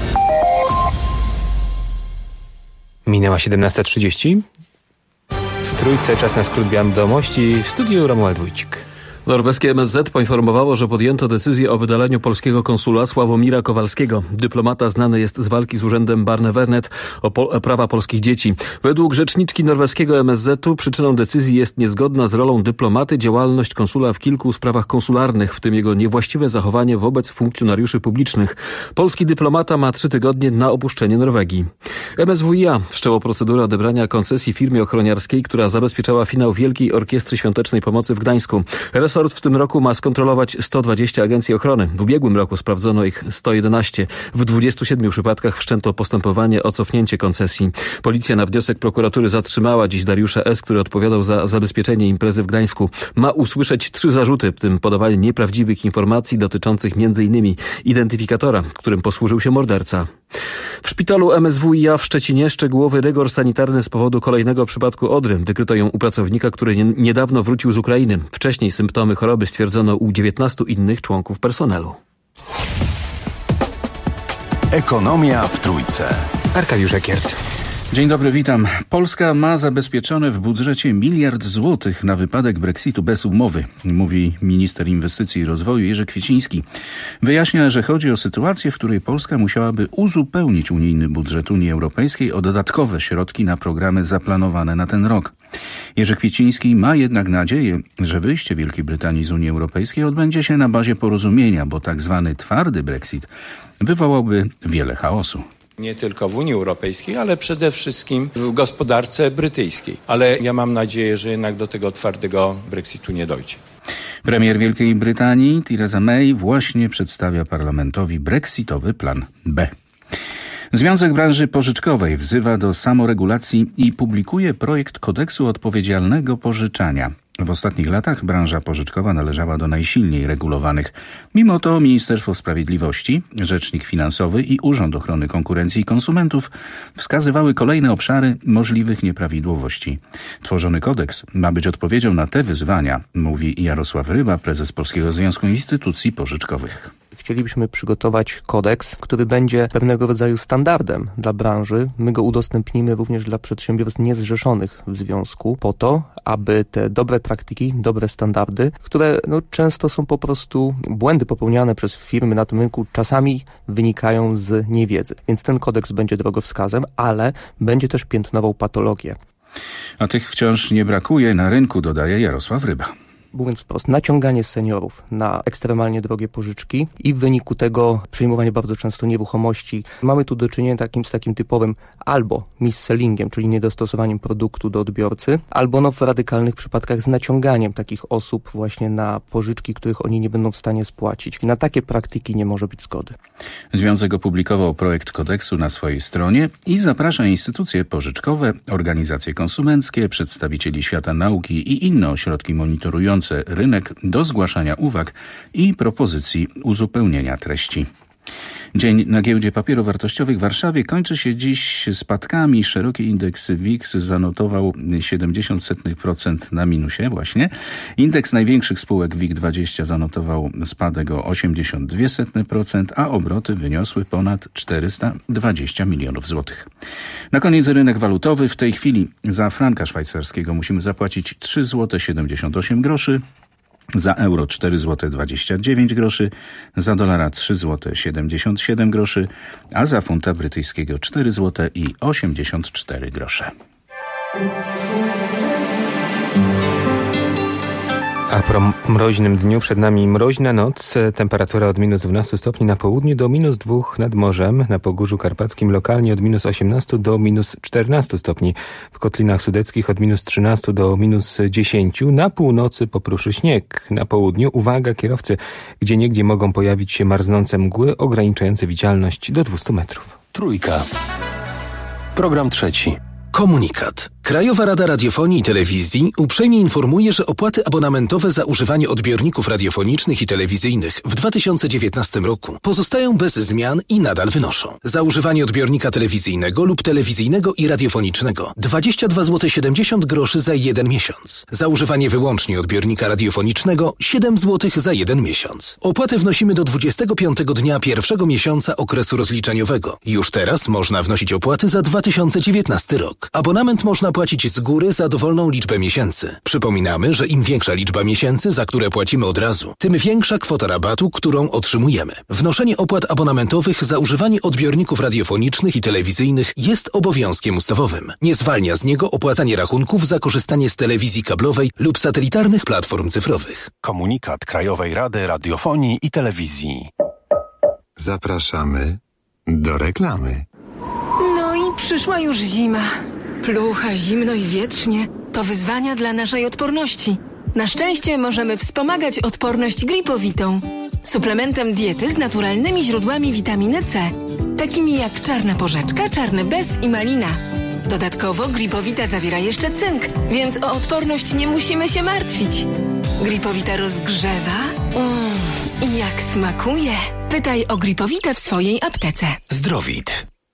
Minęła siedemnasta trzydzieści. W Trójce czas na skrót wiadomości. W studiu Romuald Wójcik. Norweskie M S Z poinformowało, że podjęto decyzję o wydaleniu polskiego konsula Sławomira Kowalskiego. Dyplomata znany jest z walki z urzędem Barnevernet o po- prawa polskich dzieci. Według rzeczniczki norweskiego M S Z-u przyczyną decyzji jest niezgodna z rolą dyplomaty działalność konsula w kilku sprawach konsularnych, w tym jego niewłaściwe zachowanie wobec funkcjonariuszy publicznych. Polski dyplomata ma trzy tygodnie na opuszczenie Norwegii. M S W i A wszczęło procedurę odebrania koncesji firmie ochroniarskiej, która zabezpieczała finał Wielkiej Orkiestry Świątecznej Pomocy w Gdańsku. Resort w tym roku ma skontrolować sto dwadzieścia agencji ochrony. W ubiegłym roku sprawdzono ich sto jedenaście. W dwudziestu siedmiu przypadkach wszczęto postępowanie o cofnięcie koncesji. Policja na wniosek prokuratury zatrzymała dziś Dariusza S., który odpowiadał za zabezpieczenie imprezy w Gdańsku. Ma usłyszeć trzy zarzuty, w tym podawanie nieprawdziwych informacji dotyczących między innymi identyfikatora, którym posłużył się morderca. W szpitalu M S W i A w Szczecinie szczegółowy rygor sanitarny z powodu kolejnego przypadku odry. Wykryto ją u pracownika, który nie, niedawno wrócił z Ukrainy. Wcześniej symptomy choroby stwierdzono u dziewiętnastu innych członków personelu. Ekonomia w Trójce. Arkadiusz Ekiert. Dzień dobry, witam. Polska ma zabezpieczone w budżecie miliard złotych na wypadek Brexitu bez umowy, mówi minister inwestycji i rozwoju Jerzy Kwieciński. Wyjaśnia, że chodzi o sytuację, w której Polska musiałaby uzupełnić unijny budżet Unii Europejskiej o dodatkowe środki na programy zaplanowane na ten rok. Jerzy Kwieciński ma jednak nadzieję, że wyjście Wielkiej Brytanii z Unii Europejskiej odbędzie się na bazie porozumienia, bo tak zwany twardy Brexit wywołałby wiele chaosu. Nie tylko w Unii Europejskiej, ale przede wszystkim w gospodarce brytyjskiej. Ale ja mam nadzieję, że jednak do tego twardego Brexitu nie dojdzie. Premier Wielkiej Brytanii Theresa May właśnie przedstawia parlamentowi brexitowy plan B. Związek Branży Pożyczkowej wzywa do samoregulacji i publikuje projekt kodeksu odpowiedzialnego pożyczania. W ostatnich latach branża pożyczkowa należała do najsilniej regulowanych. Mimo to Ministerstwo Sprawiedliwości, Rzecznik Finansowy i Urząd Ochrony Konkurencji i Konsumentów wskazywały kolejne obszary możliwych nieprawidłowości. Tworzony kodeks ma być odpowiedzią na te wyzwania, mówi Jarosław Ryba, prezes Polskiego Związku Instytucji Pożyczkowych. Chcielibyśmy przygotować kodeks, który będzie pewnego rodzaju standardem dla branży. My go udostępnimy również dla przedsiębiorstw niezrzeszonych w związku po to, aby te dobre praktyki, dobre standardy, które no, często są po prostu błędy popełniane przez firmy na tym rynku, czasami wynikają z niewiedzy. Więc ten kodeks będzie drogowskazem, ale będzie też piętnował patologię. A tych wciąż nie brakuje na rynku, dodaje Jarosław Ryba. Mówiąc wprost, naciąganie seniorów na ekstremalnie drogie pożyczki i w wyniku tego przejmowanie bardzo często nieruchomości. Mamy tu do czynienia takim, z takim typowym albo mis-sellingiem, czyli niedostosowaniem produktu do odbiorcy, albo no w radykalnych przypadkach z naciąganiem takich osób właśnie na pożyczki, których oni nie będą w stanie spłacić. Na takie praktyki nie może być zgody. Związek opublikował projekt kodeksu na swojej stronie i zaprasza instytucje pożyczkowe, organizacje konsumenckie, przedstawicieli świata nauki i inne ośrodki monitorujące rynek do zgłaszania uwag i propozycji uzupełnienia treści. Dzień na giełdzie papierów wartościowych w Warszawie kończy się dziś spadkami. Szeroki indeks W I X zanotował siedemdziesiąt procent na minusie właśnie. Indeks największych spółek W I G dwadzieścia zanotował spadek o osiemdziesiąt dwa procent, a obroty wyniosły ponad czterysta dwadzieścia milionów złotych. Na koniec rynek walutowy. W tej chwili za franka szwajcarskiego musimy zapłacić trzy złote siedemdziesiąt osiem groszy. Za euro cztery złote dwadzieścia dziewięć groszy, za dolara trzy złote siedemdziesiąt siedem groszy, a za funta brytyjskiego cztery złote i osiemdziesiąt cztery grosze. A po mroźnym dniu przed nami mroźna noc. Temperatura od minus dwanaście stopni na południu do minus dwa nad morzem. Na Pogórzu Karpackim lokalnie od minus osiemnaście do minus czternaście stopni. W Kotlinach Sudeckich od minus trzynaście do minus dziesięć. Na północy popruszy śnieg. Na południu, uwaga kierowcy, gdzieniegdzie mogą pojawić się marznące mgły ograniczające widzialność do dwieście metrów. Trójka. Program trzeci. Komunikat. Krajowa Rada Radiofonii i Telewizji uprzejmie informuje, że opłaty abonamentowe za używanie odbiorników radiofonicznych i telewizyjnych w dwa tysiące dziewiętnastym roku pozostają bez zmian i nadal wynoszą. Za używanie odbiornika telewizyjnego lub telewizyjnego i radiofonicznego dwadzieścia dwa złote siedemdziesiąt groszy za jeden miesiąc. Za używanie wyłącznie odbiornika radiofonicznego siedem złotych za jeden miesiąc. Opłatę wnosimy do dwudziestego piątego dnia pierwszego miesiąca okresu rozliczeniowego. Już teraz można wnosić opłaty za dwa tysiące dziewiętnasty rok. Abonament można płacić z góry za dowolną liczbę miesięcy. Przypominamy, że im większa liczba miesięcy, za które płacimy od razu, tym większa kwota rabatu, którą otrzymujemy. Wnoszenie opłat abonamentowych za używanie odbiorników radiofonicznych i telewizyjnych jest obowiązkiem ustawowym. Nie zwalnia z niego opłacanie rachunków za korzystanie z telewizji kablowej lub satelitarnych platform cyfrowych. Komunikat Krajowej Rady Radiofonii i Telewizji. Zapraszamy do reklamy. No i przyszła już zima. Plucha, zimno i wietrznie to wyzwania dla naszej odporności. Na szczęście możemy wspomagać odporność Gripowitą, suplementem diety z naturalnymi źródłami witaminy C, takimi jak czarna porzeczka, czarny bez i malina. Dodatkowo Gripowita zawiera jeszcze cynk, więc o odporność nie musimy się martwić. Gripowita rozgrzewa mm, i jak smakuje. Pytaj o Gripowitę w swojej aptece. Zdrowit.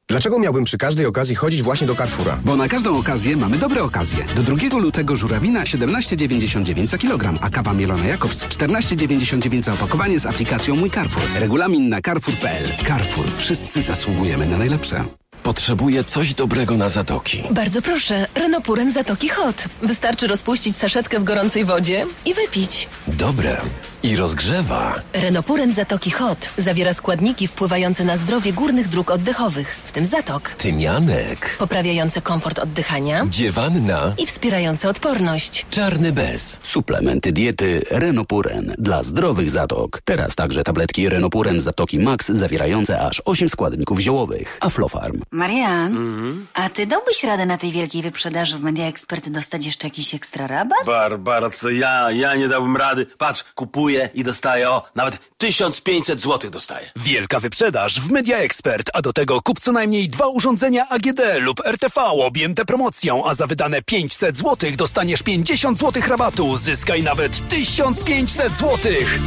Dlaczego miałbym przy każdej okazji chodzić właśnie do Carrefoura? Bo na każdą okazję mamy dobre okazje. Do drugiego lutego żurawina siedemnaście dziewięćdziesiąt dziewięć za kilogram, a kawa mielona Jakobs czternaście dziewięćdziesiąt dziewięć za opakowanie z aplikacją Mój Carrefour. Regulamin na carrefour kropka p l. Carrefour. Wszyscy zasługujemy na najlepsze. Potrzebuję coś dobrego na zatoki. Bardzo proszę, Renopuren Zatoki Hot. Wystarczy rozpuścić saszetkę w gorącej wodzie i wypić. Dobre. I rozgrzewa. Renopuren Zatoki Hot zawiera składniki wpływające na zdrowie górnych dróg oddechowych, w tym zatok. Tymianek. Poprawiające komfort oddychania. Dziewanna. I wspierające odporność. Czarny bez. Suplementy diety Renopuren dla zdrowych zatok. Teraz także tabletki Renopuren Zatoki Max zawierające aż osiem składników ziołowych. Aflofarm. Marian, mm-hmm. a ty dałbyś radę na tej wielkiej wyprzedaży w Media Expert dostać jeszcze jakiś ekstra rabat? Barbara, co ja? Ja nie dałbym rady. Patrz, kupuję i dostaję, o, nawet tysiąc pięćset złotych dostaję. Wielka wyprzedaż w Media Expert, a do tego kup co najmniej dwa urządzenia A G D lub R T V objęte promocją, a za wydane pięćset złotych dostaniesz pięćdziesiąt złotych rabatu. Zyskaj nawet tysiąc pięćset złotych.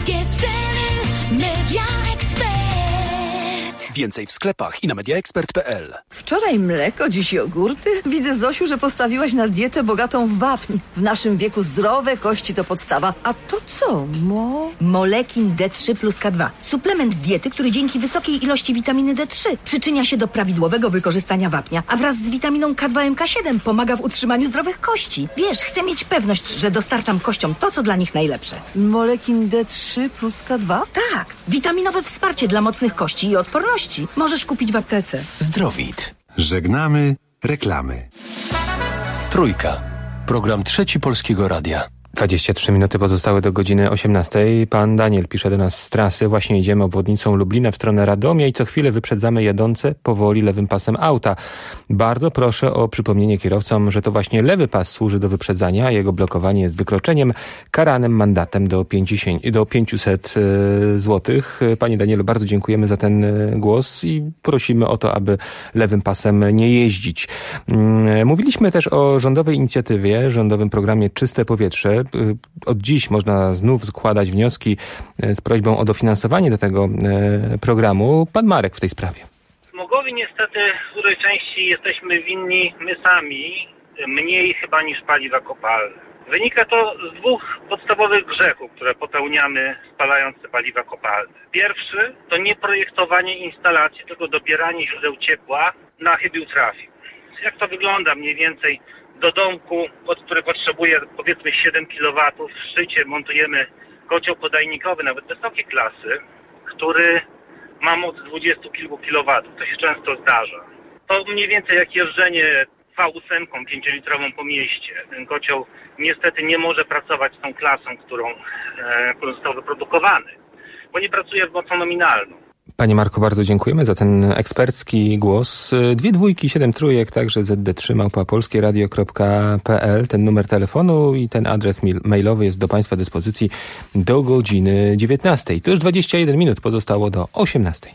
Media Expert. Więcej w sklepach i na media expert kropka p l. Wczoraj mleko, dziś jogurty. Widzę, Zosiu, że postawiłaś na dietę bogatą w wapń. W naszym wieku zdrowe kości to podstawa. A to co, mo? Molekin D trzy plus K dwa. Suplement diety, który dzięki wysokiej ilości witaminy D trzy przyczynia się do prawidłowego wykorzystania wapnia, a wraz z witaminą K dwa M K siedem pomaga w utrzymaniu zdrowych kości. Wiesz, chcę mieć pewność, że dostarczam kościom to, co dla nich najlepsze. Molekin D trzy plus K dwa? Tak. Witaminowe wsparcie dla mocnych kości i odporności. Możesz kupić w aptece. Zdrowit. Żegnamy reklamy. Trójka. Program Trzeci Polskiego Radia. dwadzieścia trzy minuty pozostały do godziny osiemnastej. Pan Daniel pisze do nas z trasy. Właśnie idziemy obwodnicą Lublina w stronę Radomia i co chwilę wyprzedzamy jadące powoli lewym pasem auta. Bardzo proszę o przypomnienie kierowcom, że to właśnie lewy pas służy do wyprzedzania, a jego blokowanie jest wykroczeniem karanym mandatem do pięćset złotych. Panie Danielu, bardzo dziękujemy za ten głos i prosimy o to, aby lewym pasem nie jeździć. Mówiliśmy też o rządowej inicjatywie, rządowym programie Czyste Powietrze. Od dziś można znów składać wnioski z prośbą o dofinansowanie do tego programu. Pan Marek w tej sprawie. Smogowi niestety w dużej części jesteśmy winni my sami, mniej chyba niż paliwa kopalne. Wynika to z dwóch podstawowych grzechów, które popełniamy spalając te paliwa kopalne. Pierwszy to nie projektowanie instalacji, tylko dobieranie źródeł ciepła na chybił trafił. Jak to wygląda mniej więcej? Do domku, pod który potrzebuje powiedzmy siedem kilowatów, w szczycie montujemy kocioł podajnikowy, nawet wysokiej klasy, który ma moc dwudziestu kilku kilowatów. To się często zdarza. To mniej więcej jak jeżdżenie V osiem pięciolitrową po mieście. Ten kocioł niestety nie może pracować z tą klasą, którą, e, którą został wyprodukowany, bo nie pracuje w mocą nominalną. Panie Marku, bardzo dziękujemy za ten ekspercki głos. Dwie dwójki, siedem trójek, także Z D trzy małpa polskie radio kropka p l. Ten numer telefonu i ten adres mailowy jest do Państwa dyspozycji do godziny dziewiętnastej. To już dwadzieścia jeden minut pozostało do osiemnastej.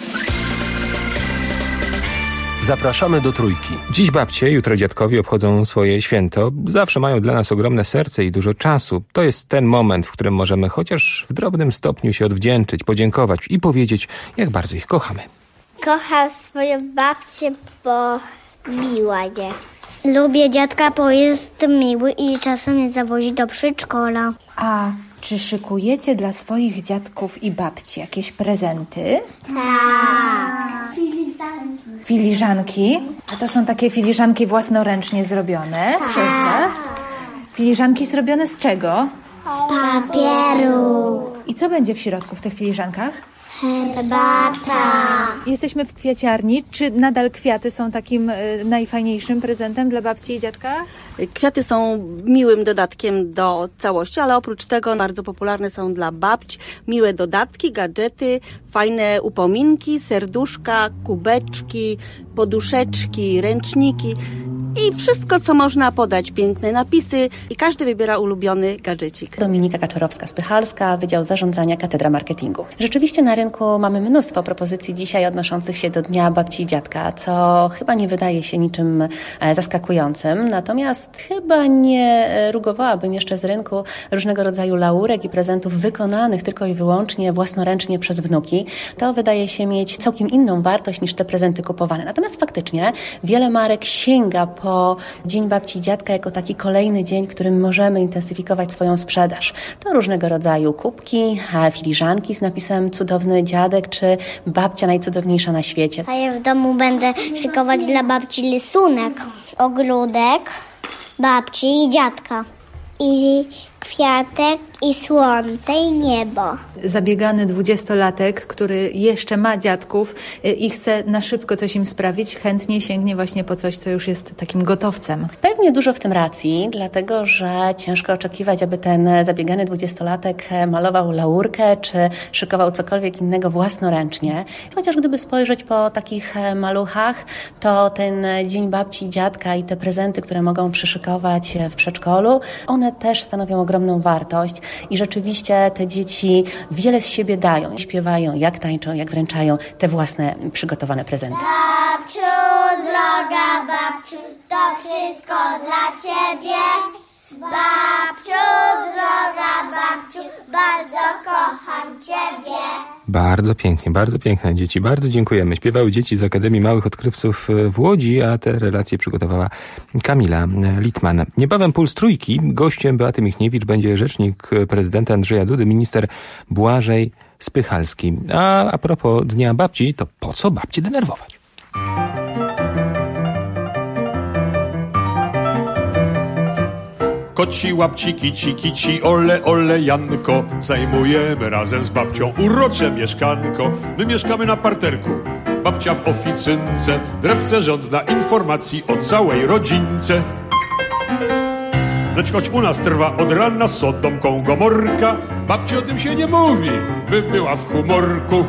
Zapraszamy do Trójki. Dziś babcie, jutro dziadkowie obchodzą swoje święto. Zawsze mają dla nas ogromne serce i dużo czasu. To jest ten moment, w którym możemy chociaż w drobnym stopniu się odwdzięczyć, podziękować i powiedzieć, jak bardzo ich kochamy. Kocham swoją babcię, bo miła jest. Lubię dziadka, bo jest miły i czasem mnie zawozi do przedszkola. A czy szykujecie dla swoich dziadków i babci jakieś prezenty? Tak. Filiżanki. Filiżanki? A to są takie filiżanki własnoręcznie zrobione tak. przez was? Filiżanki zrobione z czego? Z papieru. I co będzie w środku w tych filiżankach? Herbata. Jesteśmy w kwiaciarni. Czy nadal kwiaty są takim y, najfajniejszym prezentem dla babci i dziadka? Kwiaty są miłym dodatkiem do całości, ale oprócz tego bardzo popularne są dla babci miłe dodatki, gadżety, fajne upominki, serduszka, kubeczki, poduszeczki, ręczniki i wszystko, co można podać, piękne napisy i każdy wybiera ulubiony gadżecik. Dominika Kaczorowska-Spychalska, Wydział Zarządzania, Katedra Marketingu. Rzeczywiście na rynku mamy mnóstwo propozycji dzisiaj odnoszących się do Dnia Babci i Dziadka, co chyba nie wydaje się niczym zaskakującym, natomiast chyba nie rugowałabym jeszcze z rynku różnego rodzaju laurek i prezentów wykonanych tylko i wyłącznie własnoręcznie przez wnuki. To wydaje się mieć całkiem inną wartość niż te prezenty kupowane. Natomiast faktycznie wiele marek sięga po Dzień Babci i Dziadka jako taki kolejny dzień, w którym możemy intensyfikować swoją sprzedaż. To różnego rodzaju kubki, filiżanki z napisem Cudowny Dziadek czy Babcia najcudowniejsza na świecie. A ja w domu będę szykować dla babci rysunek, ogródek, babci i dziadka. I kwiatek, i słońce, i niebo. Zabiegany dwudziestolatek, który jeszcze ma dziadków i chce na szybko coś im sprawić, chętnie sięgnie właśnie po coś, co już jest takim gotowcem. Pewnie dużo w tym racji, dlatego że ciężko oczekiwać, aby ten zabiegany dwudziestolatek malował laurkę, czy szykował cokolwiek innego własnoręcznie. Chociaż gdyby spojrzeć po takich maluchach, to ten Dzień Babci i Dziadka i te prezenty, które mogą przyszykować w przedszkolu, one też stanowią ogromną wartość i rzeczywiście te dzieci wiele z siebie dają. Śpiewają, jak tańczą, jak wręczają te własne przygotowane prezenty. Babciu, droga babciu, to wszystko dla ciebie. Babciu, droga babciu, bardzo kocham ciebie. Bardzo pięknie, bardzo piękne dzieci. Bardzo dziękujemy. Śpiewały dzieci z Akademii Małych Odkrywców w Łodzi, a te relacje przygotowała Kamila Litman. Niebawem Puls Trójki. Gościem Beaty Michniewicz będzie rzecznik prezydenta Andrzeja Dudy, minister Błażej Spychalski. A a propos Dnia Babci, to po co babci denerwować? Koci, łapci, kici, kici, ole, ole, Janko. Zajmujemy razem z babcią urocze mieszkanko. My mieszkamy na parterku, babcia w oficynce. Drepce żądna informacji o całej rodzince. Lecz choć u nas trwa od rana Sodomką Gomorka, babci o tym się nie mówi, by była w humorku.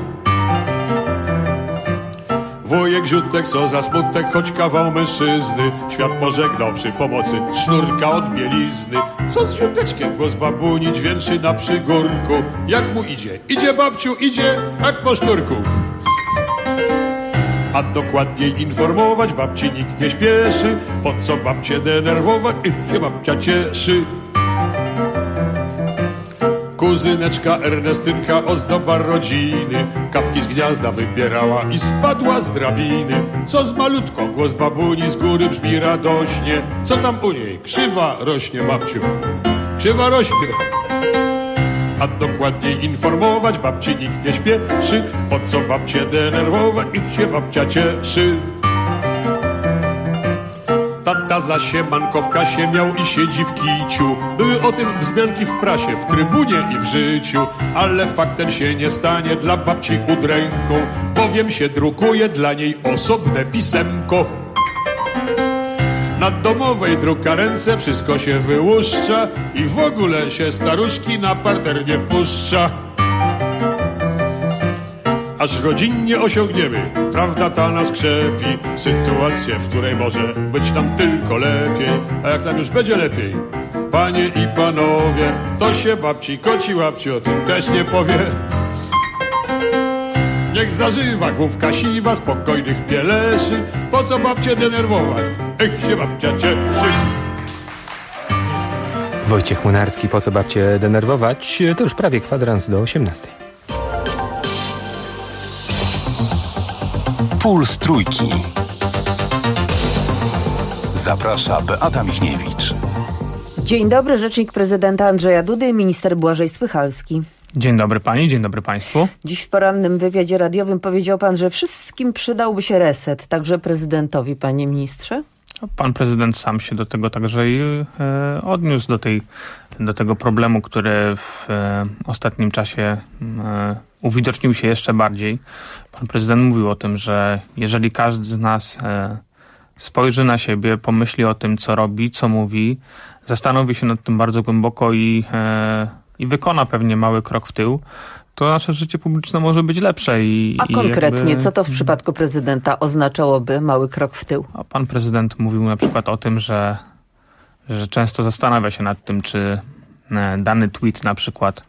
Wujek Ziutek, co za smutek, choć kawał mężczyzny, świat pożegnał przy pomocy sznurka od bielizny. Co z Ziuteczkiem, głos babuni dźwięczy na przygórku. Jak mu idzie? Idzie, babciu, idzie, jak po sznurku. A dokładniej informować babci nikt nie śpieszy. Po co babcię denerwować? I się babcia cieszy. Kuzyneczka Ernestynka, ozdoba rodziny, kawki z gniazda wybierała i spadła z drabiny. Co z malutką, głos babuni z góry brzmi radośnie. Co tam u niej? Krzywa rośnie, babciu, krzywa rośnie. A dokładniej informować babci nikt nie śpieszy. Po co babcię denerwować? Ich się babcia cieszy. Tata za siemanko w kasie miał i siedzi w kiciu. Były o tym wzmianki w prasie, w trybunie i w życiu. Ale fakt ten się nie stanie dla babci udręką, bowiem się drukuje dla niej osobne pisemko. Na domowej drukarence wszystko się wyłuszcza i w ogóle się staruszki na parter nie wpuszcza. Aż rodzinnie osiągniemy, prawda ta nas krzepi, sytuację, w której może być nam tylko lepiej. A jak nam już będzie lepiej, panie i panowie, to się babci koci łapci o tym też nie powie. Niech zażywa główka siwa spokojnych pieleszy. Po co babcię denerwować? Ech się babcia cieszy. Wojciech Młynarski, po co babcię denerwować? To już prawie kwadrans do osiemnastej. Puls Trójki. Zaprasza Beata Michniewicz. Dzień dobry, rzecznik prezydenta Andrzeja Dudy, minister Błażej Spychalski. Dzień dobry pani, dzień dobry państwu. Dziś w porannym wywiadzie radiowym powiedział pan, że wszystkim przydałby się reset, także prezydentowi, panie ministrze? Pan prezydent sam się do tego także i e, odniósł, do, tej, do tego problemu, który w e, ostatnim czasie e, uwidocznił się jeszcze bardziej. Pan prezydent mówił o tym, że jeżeli każdy z nas e, spojrzy na siebie, pomyśli o tym, co robi, co mówi, zastanowi się nad tym bardzo głęboko i, e, i wykona pewnie mały krok w tył, to nasze życie publiczne może być lepsze. I, A i konkretnie, jakby... co to w przypadku prezydenta oznaczałoby mały krok w tył? A pan prezydent mówił na przykład o tym, że, że często zastanawia się nad tym, czy dany tweet na przykład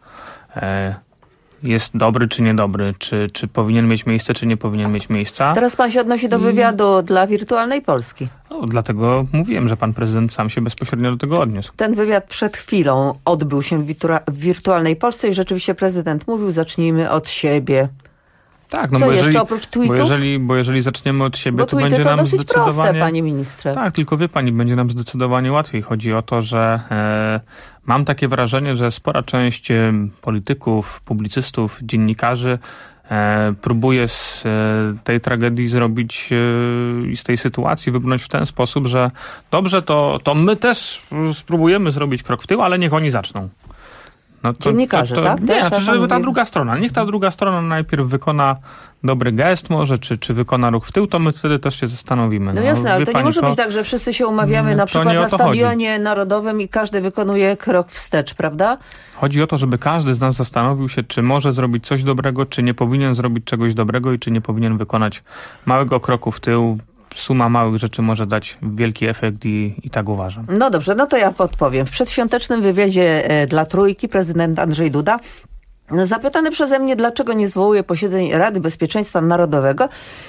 jest dobry czy niedobry, czy, czy powinien mieć miejsce, czy nie powinien mieć miejsca. Teraz pan się odnosi do wywiadu I... dla Wirtualnej Polski. No, dlatego mówiłem, że pan prezydent sam się bezpośrednio do tego odniósł. Ten wywiad przed chwilą odbył się w, wirtua- w Wirtualnej Polsce i rzeczywiście prezydent mówił, zacznijmy od siebie. Tak, no Co bo jeszcze jeżeli, oprócz tweetów? Bo jeżeli, bo jeżeli zaczniemy od siebie, bo to będzie to nam dosyć zdecydowanie... proste, panie ministrze. Tak, tylko wie pani, będzie nam zdecydowanie łatwiej. Chodzi o to, że e, mam takie wrażenie, że spora część e, polityków, publicystów, dziennikarzy e, próbuje z e, tej tragedii zrobić e, i z tej sytuacji wybrnąć w ten sposób, że dobrze, to, to my też spróbujemy zrobić krok w tył, ale niech oni zaczną. No to, Dziennikarze, to, to, tak? Nie, znaczy, żeby ta druga strona. Niech ta druga strona najpierw wykona dobry gest może, czy, czy wykona ruch w tył, to my wtedy też się zastanowimy. No, no jasne, ale to pani, nie może to, być tak, że wszyscy się umawiamy na przykład na stadionie chodzi. narodowym i każdy wykonuje krok wstecz, prawda? Chodzi o to, żeby każdy z nas zastanowił się, czy może zrobić coś dobrego, czy nie powinien zrobić czegoś dobrego i czy nie powinien wykonać małego kroku w tył. Suma małych rzeczy może dać wielki efekt i, i tak uważam. No dobrze, no to ja podpowiem. W przedświątecznym wywiadzie dla Trójki prezydent Andrzej Duda, zapytany przeze mnie, dlaczego nie zwołuje posiedzeń Rady Bezpieczeństwa Narodowego,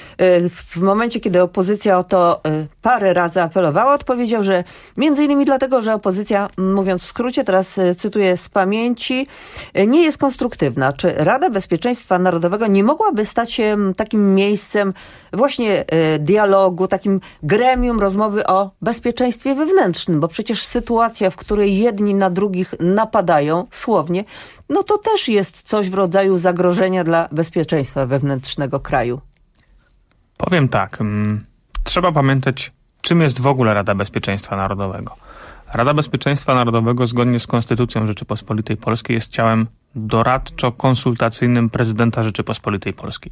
w momencie, kiedy opozycja o to parę razy apelowała, odpowiedział, że między innymi dlatego, że opozycja, mówiąc w skrócie, teraz cytuję z pamięci, nie jest konstruktywna. Czy Rada Bezpieczeństwa Narodowego nie mogłaby stać się takim miejscem właśnie dialogu, takim gremium rozmowy o bezpieczeństwie wewnętrznym? Bo przecież sytuacja, w której jedni na drugich napadają, słownie, no to też jest coś w rodzaju zagrożenia dla bezpieczeństwa wewnętrznego kraju. Powiem tak, trzeba pamiętać, czym jest w ogóle Rada Bezpieczeństwa Narodowego. Rada Bezpieczeństwa Narodowego zgodnie z Konstytucją Rzeczypospolitej Polskiej jest ciałem doradczo-konsultacyjnym prezydenta Rzeczypospolitej Polskiej.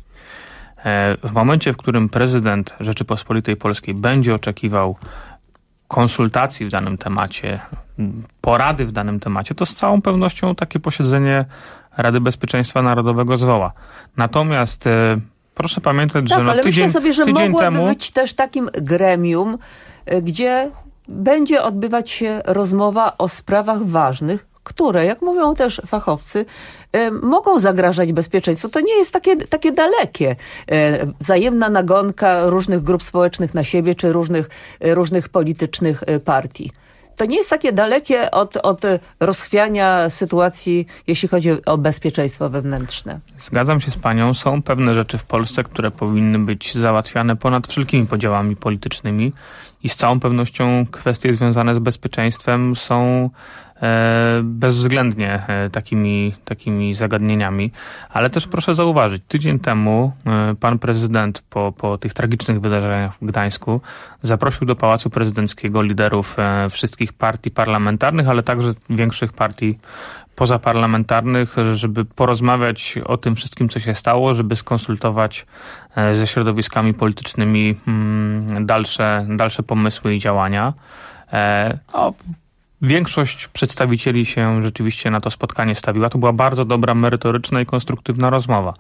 W momencie, w którym prezydent Rzeczypospolitej Polskiej będzie oczekiwał konsultacji w danym temacie, porady w danym temacie, to z całą pewnością takie posiedzenie Rady Bezpieczeństwa Narodowego zwoła. Natomiast proszę pamiętać, tak, że no ale tydzień, myślę sobie, że tydzień mogłaby temu... być też takim gremium, gdzie będzie odbywać się rozmowa o sprawach ważnych, które, jak mówią też fachowcy, mogą zagrażać bezpieczeństwu. To nie jest takie, takie dalekie. Wzajemna nagonka różnych grup społecznych na siebie, czy różnych, różnych politycznych partii. To nie jest takie dalekie od, od rozchwiania sytuacji, jeśli chodzi o bezpieczeństwo wewnętrzne. Zgadzam się z panią. Są pewne rzeczy w Polsce, które powinny być załatwiane ponad wszelkimi podziałami politycznymi i z całą pewnością kwestie związane z bezpieczeństwem są e, bezwzględnie e, takimi, takimi zagadnieniami. Ale też proszę zauważyć, tydzień temu e, pan prezydent po, po tych tragicznych wydarzeniach w Gdańsku zaprosił do Pałacu Prezydenckiego liderów e, wszystkich partii parlamentarnych, ale także większych partii pozaparlamentarnych, żeby porozmawiać o tym wszystkim, co się stało, żeby skonsultować ze środowiskami politycznymi dalsze, dalsze pomysły i działania. No, większość przedstawicieli się rzeczywiście na to spotkanie stawiła. To była bardzo dobra, merytoryczna i konstruktywna rozmowa.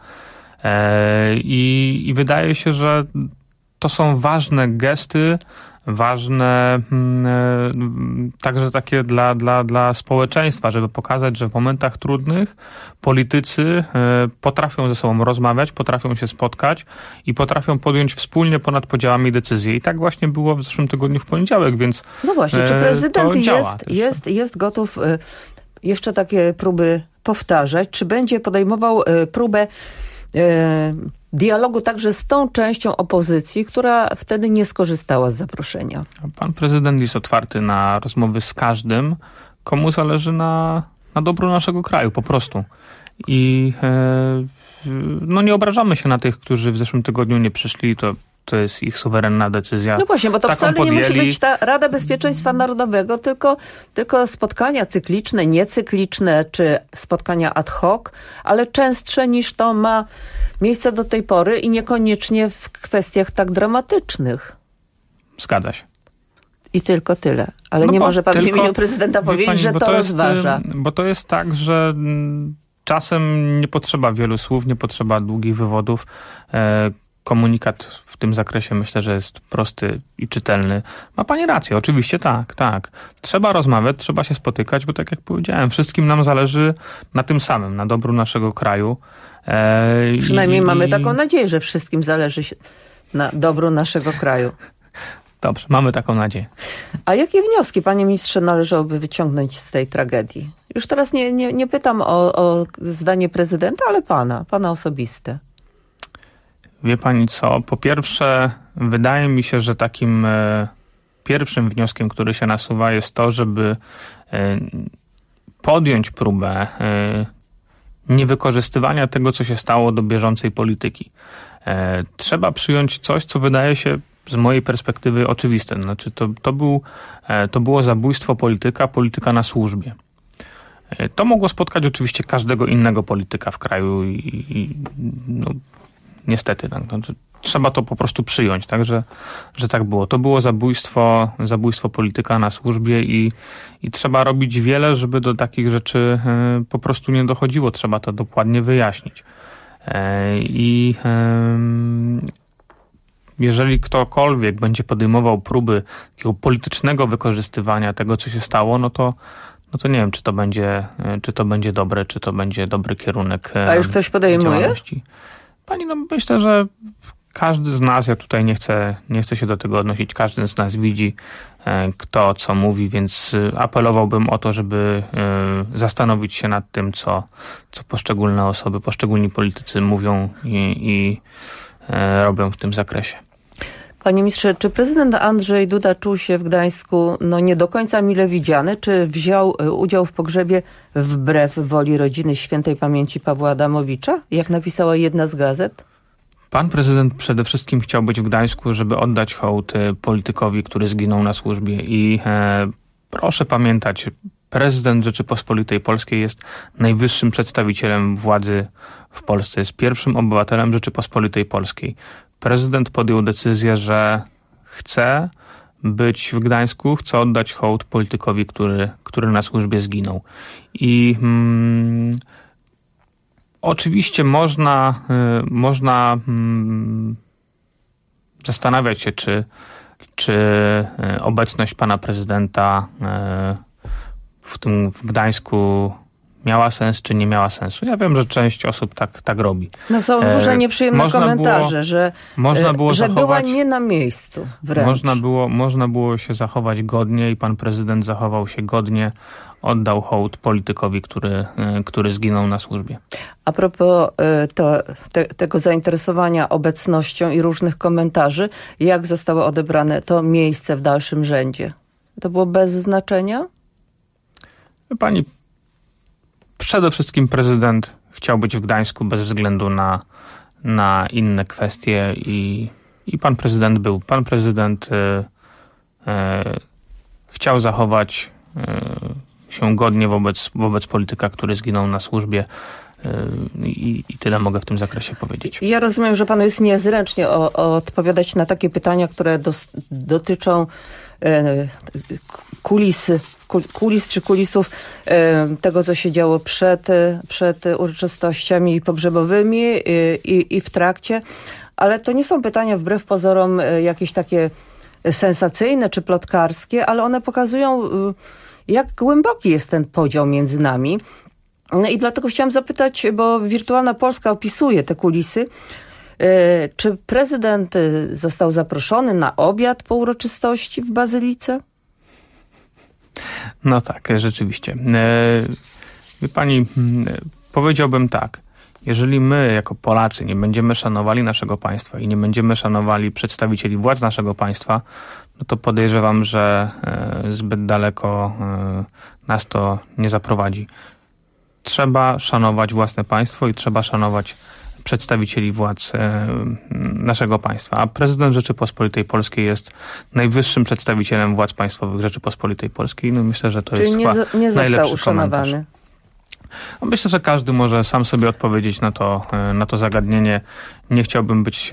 I, i wydaje się, że to są ważne gesty, ważne hmm, także takie dla, dla, dla społeczeństwa, żeby pokazać, że w momentach trudnych politycy y, potrafią ze sobą rozmawiać, potrafią się spotkać i potrafią podjąć wspólnie ponad podziałami decyzje. I tak właśnie było w zeszłym tygodniu w poniedziałek, więc no właśnie, czy prezydent jest, jest, jest gotów y, jeszcze takie próby powtarzać? Czy będzie podejmował y, próbę y, dialogu także z tą częścią opozycji, która wtedy nie skorzystała z zaproszenia? Pan prezydent jest otwarty na rozmowy z każdym, komu zależy na, na dobru naszego kraju, po prostu. I e, no nie obrażamy się na tych, którzy w zeszłym tygodniu nie przyszli, to to jest ich suwerenna decyzja. No właśnie, bo to Taką wcale podjęli. nie musi być ta Rada Bezpieczeństwa Narodowego, tylko, tylko spotkania cykliczne, niecykliczne, czy spotkania ad hoc, ale częstsze niż to ma miejsce do tej pory i niekoniecznie w kwestiach tak dramatycznych. Zgadza się. I tylko tyle. Ale no nie bo, może pan tylko, w imieniu prezydenta powiedzieć, pani, że to, to rozważa. Jest, bo to jest tak, że czasem nie potrzeba wielu słów, nie potrzeba długich wywodów. Komunikat w tym zakresie myślę, że jest prosty i czytelny. Ma pani rację, oczywiście tak, tak. Trzeba rozmawiać, trzeba się spotykać, bo tak jak powiedziałem, wszystkim nam zależy na tym samym, na dobru naszego kraju. E, Przynajmniej i, mamy i... taką nadzieję, że wszystkim zależy na dobru naszego kraju. Dobrze, mamy taką nadzieję. A jakie wnioski, panie ministrze, należałoby wyciągnąć z tej tragedii? Już teraz nie, nie, nie pytam o, o zdanie prezydenta, ale pana, pana osobiste. Wie pani co? Po pierwsze, wydaje mi się, że takim e, pierwszym wnioskiem, który się nasuwa, jest to, żeby e, podjąć próbę e, niewykorzystywania tego, co się stało, do bieżącej polityki. E, trzeba przyjąć coś, co wydaje się z mojej perspektywy oczywiste. Znaczy to, to, był, e, to było zabójstwo polityka, polityka na służbie. E, to mogło spotkać oczywiście każdego innego polityka w kraju i, i no, niestety, tak, no, trzeba to po prostu przyjąć, tak, że, że tak było. To było zabójstwo, zabójstwo polityka na służbie i, i trzeba robić wiele, żeby do takich rzeczy y, po prostu nie dochodziło. Trzeba to dokładnie wyjaśnić. I y, y, jeżeli ktokolwiek będzie podejmował próby takiego politycznego wykorzystywania tego, co się stało, no to no to nie wiem, czy to będzie, czy to będzie dobre, czy to będzie dobry kierunek. A już ktoś podejmuje? Pani, no myślę, że każdy z nas, ja tutaj nie chcę, nie chcę się do tego odnosić, każdy z nas widzi, kto co mówi, więc apelowałbym o to, żeby zastanowić się nad tym, co, co poszczególne osoby, poszczególni politycy mówią i, i robią w tym zakresie. Panie ministrze, czy prezydent Andrzej Duda czuł się w Gdańsku no nie do końca mile widziany? Czy wziął udział w pogrzebie wbrew woli rodziny świętej pamięci Pawła Adamowicza, jak napisała jedna z gazet? Pan prezydent przede wszystkim chciał być w Gdańsku, żeby oddać hołd politykowi, który zginął na służbie. I e, proszę pamiętać, prezydent Rzeczypospolitej Polskiej jest najwyższym przedstawicielem władzy w Polsce. Jest pierwszym obywatelem Rzeczypospolitej Polskiej. Prezydent podjął decyzję, że chce być w Gdańsku, chce oddać hołd politykowi, który, który na służbie zginął. I mm, oczywiście można, y, można y, zastanawiać się, czy, czy obecność pana prezydenta y, w tym w Gdańsku miała sens, czy nie miała sensu. Ja wiem, że część osób tak, tak robi. No są różne nieprzyjemne można komentarze, było, że, można było że zachować, była nie na miejscu wręcz. Można było, można było się zachować godnie i pan prezydent zachował się godnie. Oddał hołd politykowi, który, który zginął na służbie. A propos to, te, tego zainteresowania obecnością i różnych komentarzy, jak zostało odebrane to miejsce w dalszym rzędzie? To było bez znaczenia? Pani, przede wszystkim prezydent chciał być w Gdańsku bez względu na, na inne kwestie i, i pan prezydent był. Pan prezydent y, y, chciał zachować y, się godnie wobec, wobec polityka, który zginął na służbie. I, I tyle mogę w tym zakresie powiedzieć. Ja rozumiem, że panu jest niezręcznie o, o odpowiadać na takie pytania, które dos, dotyczą e, kulisy, kulis czy kulisów e, tego, co się działo przed, przed uroczystościami pogrzebowymi i, i w trakcie. Ale to nie są pytania wbrew pozorom jakieś takie sensacyjne czy plotkarskie, ale one pokazują, jak głęboki jest ten podział między nami. No i dlatego chciałam zapytać, bo Wirtualna Polska opisuje te kulisy. Czy prezydent został zaproszony na obiad po uroczystości w Bazylice? No tak, rzeczywiście. Wie pani, powiedziałbym tak. Jeżeli my jako Polacy nie będziemy szanowali naszego państwa i nie będziemy szanowali przedstawicieli władz naszego państwa, no to podejrzewam, że zbyt daleko nas to nie zaprowadzi. Trzeba szanować własne państwo i trzeba szanować przedstawicieli władz naszego państwa. A prezydent Rzeczypospolitej Polskiej jest najwyższym przedstawicielem władz państwowych Rzeczypospolitej Polskiej. No myślę, że to Czyli jest nie, chyba nie został najlepszy uszanowany. komentarz. Myślę, że każdy może sam sobie odpowiedzieć na to, na to zagadnienie. Nie chciałbym być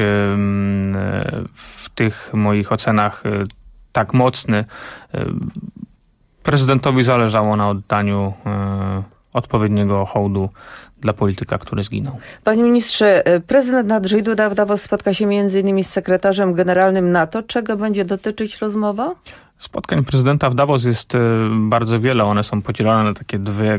w tych moich ocenach tak mocny. Prezydentowi zależało na oddaniu odpowiedniego hołdu dla polityka, który zginął. Panie ministrze, prezydent Andrzej Duda w Davos spotka się między innymi z sekretarzem generalnym NATO. Czego będzie dotyczyć rozmowa? Spotkań prezydenta w Davos jest bardzo wiele. One są podzielone na takie dwie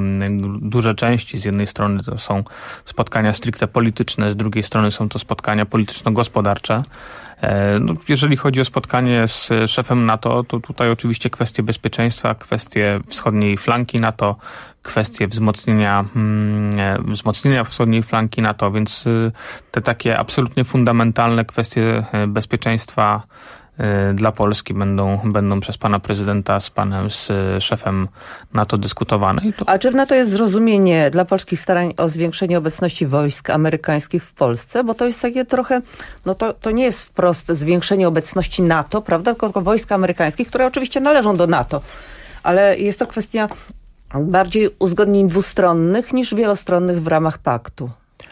duże części. Z jednej strony to są spotkania stricte polityczne, z drugiej strony są to spotkania polityczno-gospodarcze. No, jeżeli chodzi o spotkanie z szefem NATO, to tutaj oczywiście kwestie bezpieczeństwa, kwestie wschodniej flanki NATO, kwestie wzmocnienia, hmm, wzmocnienia wschodniej flanki NATO, więc te takie absolutnie fundamentalne kwestie bezpieczeństwa dla Polski będą, będą przez pana prezydenta z panem, z szefem NATO dyskutowane. I to... A czy w NATO jest zrozumienie dla polskich starań o zwiększenie obecności wojsk amerykańskich w Polsce? Bo to jest takie trochę, no to, to nie jest wprost zwiększenie obecności NATO, prawda? Tylko wojsk amerykańskich, które oczywiście należą do NATO. Ale jest to kwestia bardziej uzgodnień dwustronnych niż wielostronnych w ramach paktu.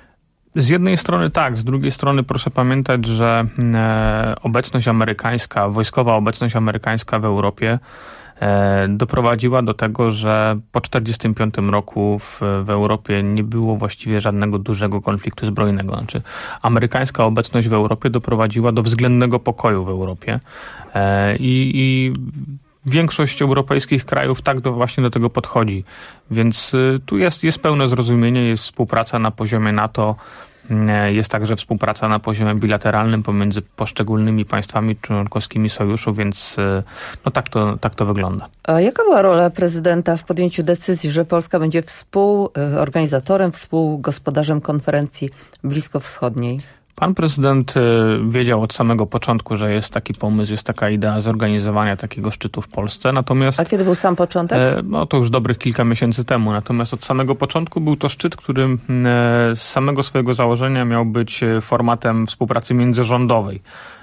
Z jednej strony tak, z drugiej strony proszę pamiętać, że e, obecność amerykańska, wojskowa obecność amerykańska w Europie e, doprowadziła do tego, że po czterdziestym piątym roku w, w Europie nie było właściwie żadnego dużego konfliktu zbrojnego. Znaczy, amerykańska obecność w Europie doprowadziła do względnego pokoju w Europie e, i, i większość europejskich krajów tak do, właśnie do tego podchodzi. Więc y, tu jest, jest pełne zrozumienie, jest współpraca na poziomie NATO, y, jest także współpraca na poziomie bilateralnym pomiędzy poszczególnymi państwami członkowskimi sojuszu, więc y, no tak to, tak to wygląda. A jaka była rola prezydenta w podjęciu decyzji, że Polska będzie współorganizatorem, współgospodarzem konferencji bliskowschodniej? Pan prezydent wiedział od samego początku, że jest taki pomysł, jest taka idea zorganizowania takiego szczytu w Polsce. Natomiast, a kiedy był sam początek? No to już dobrych kilka miesięcy temu. Natomiast od samego początku był to szczyt, który z samego swojego założenia miał być formatem współpracy międzyrządowej.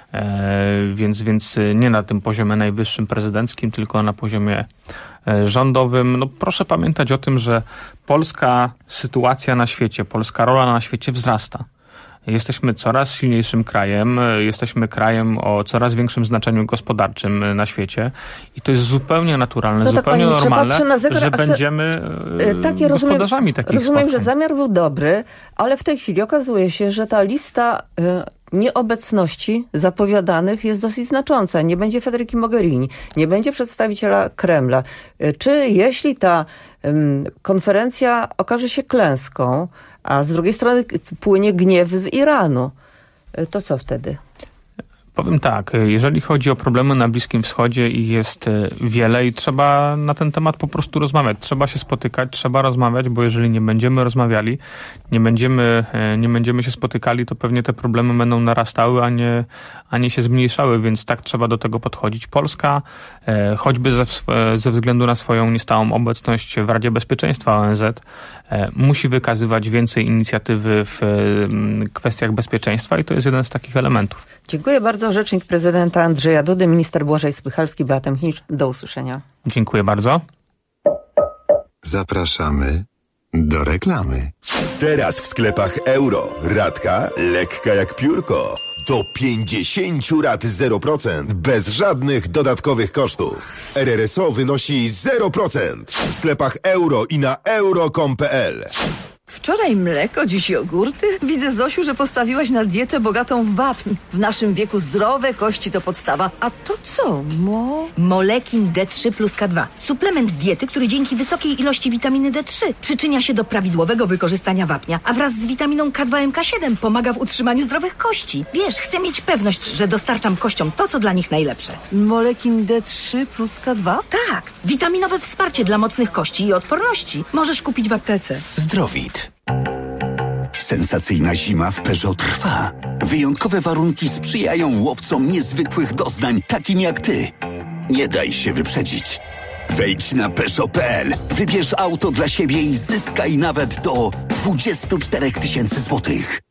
Więc, więc nie na tym poziomie najwyższym prezydenckim, tylko na poziomie rządowym. No proszę pamiętać o tym, że polska sytuacja na świecie, polska rola na świecie wzrasta. Jesteśmy coraz silniejszym krajem, jesteśmy krajem o coraz większym znaczeniu gospodarczym na świecie i to jest zupełnie naturalne, to zupełnie tak, normalne, zegar, że chcę... będziemy tak, ja gospodarzami rozumiem, takich Rozumiem, spotkań. że zamiar był dobry, ale w tej chwili okazuje się, że ta lista y, nieobecności zapowiadanych jest dosyć znacząca. Nie będzie Federiki Mogherini, nie będzie przedstawiciela Kremla. Y, czy jeśli ta y, konferencja okaże się klęską, a z drugiej strony płynie gniew z Iranu, to co wtedy? Powiem tak, jeżeli chodzi o problemy na Bliskim Wschodzie, ich jest wiele i trzeba na ten temat po prostu rozmawiać. Trzeba się spotykać, trzeba rozmawiać, bo jeżeli nie będziemy rozmawiali, nie będziemy, nie będziemy się spotykali, to pewnie te problemy będą narastały, a nie, a nie się zmniejszały, więc tak trzeba do tego podchodzić. Polska, choćby ze, ze względu na swoją niestałą obecność w Radzie Bezpieczeństwa O N Z, musi wykazywać więcej inicjatywy w kwestiach bezpieczeństwa i to jest jeden z takich elementów. Dziękuję bardzo. Rzecznik prezydenta Andrzeja Dudy, minister Błażej Spychalski, Beata Mchnicz. Do usłyszenia. Dziękuję bardzo. Zapraszamy do reklamy. Teraz w sklepach Euro. Ratka lekka jak piórko. Do pięćdziesiąt rat zero procent bez żadnych dodatkowych kosztów. R R S O wynosi zero procent w sklepach Euro i na euro kropka com kropka p l. Wczoraj mleko, dziś jogurty? Widzę, Zosiu, że postawiłaś na dietę bogatą w wapń. W naszym wieku zdrowe kości to podstawa. A to co, mo? Molekin D trzy plus K dwa. Suplement diety, który dzięki wysokiej ilości witaminy D trzy przyczynia się do prawidłowego wykorzystania wapnia, a wraz z witaminą K dwa M K siedem pomaga w utrzymaniu zdrowych kości. Wiesz, chcę mieć pewność, że dostarczam kościom to, co dla nich najlepsze. Molekin D trzy plus K dwa? Tak, witaminowe wsparcie dla mocnych kości i odporności. Możesz kupić w aptece. Zdrowit. Sensacyjna zima w Peugeot trwa. Wyjątkowe warunki sprzyjają łowcom niezwykłych doznań, takim jak ty. Nie daj się wyprzedzić. Wejdź na Peugeot kropka p l, wybierz auto dla siebie i zyskaj nawet do dwadzieścia cztery tysiące złotych.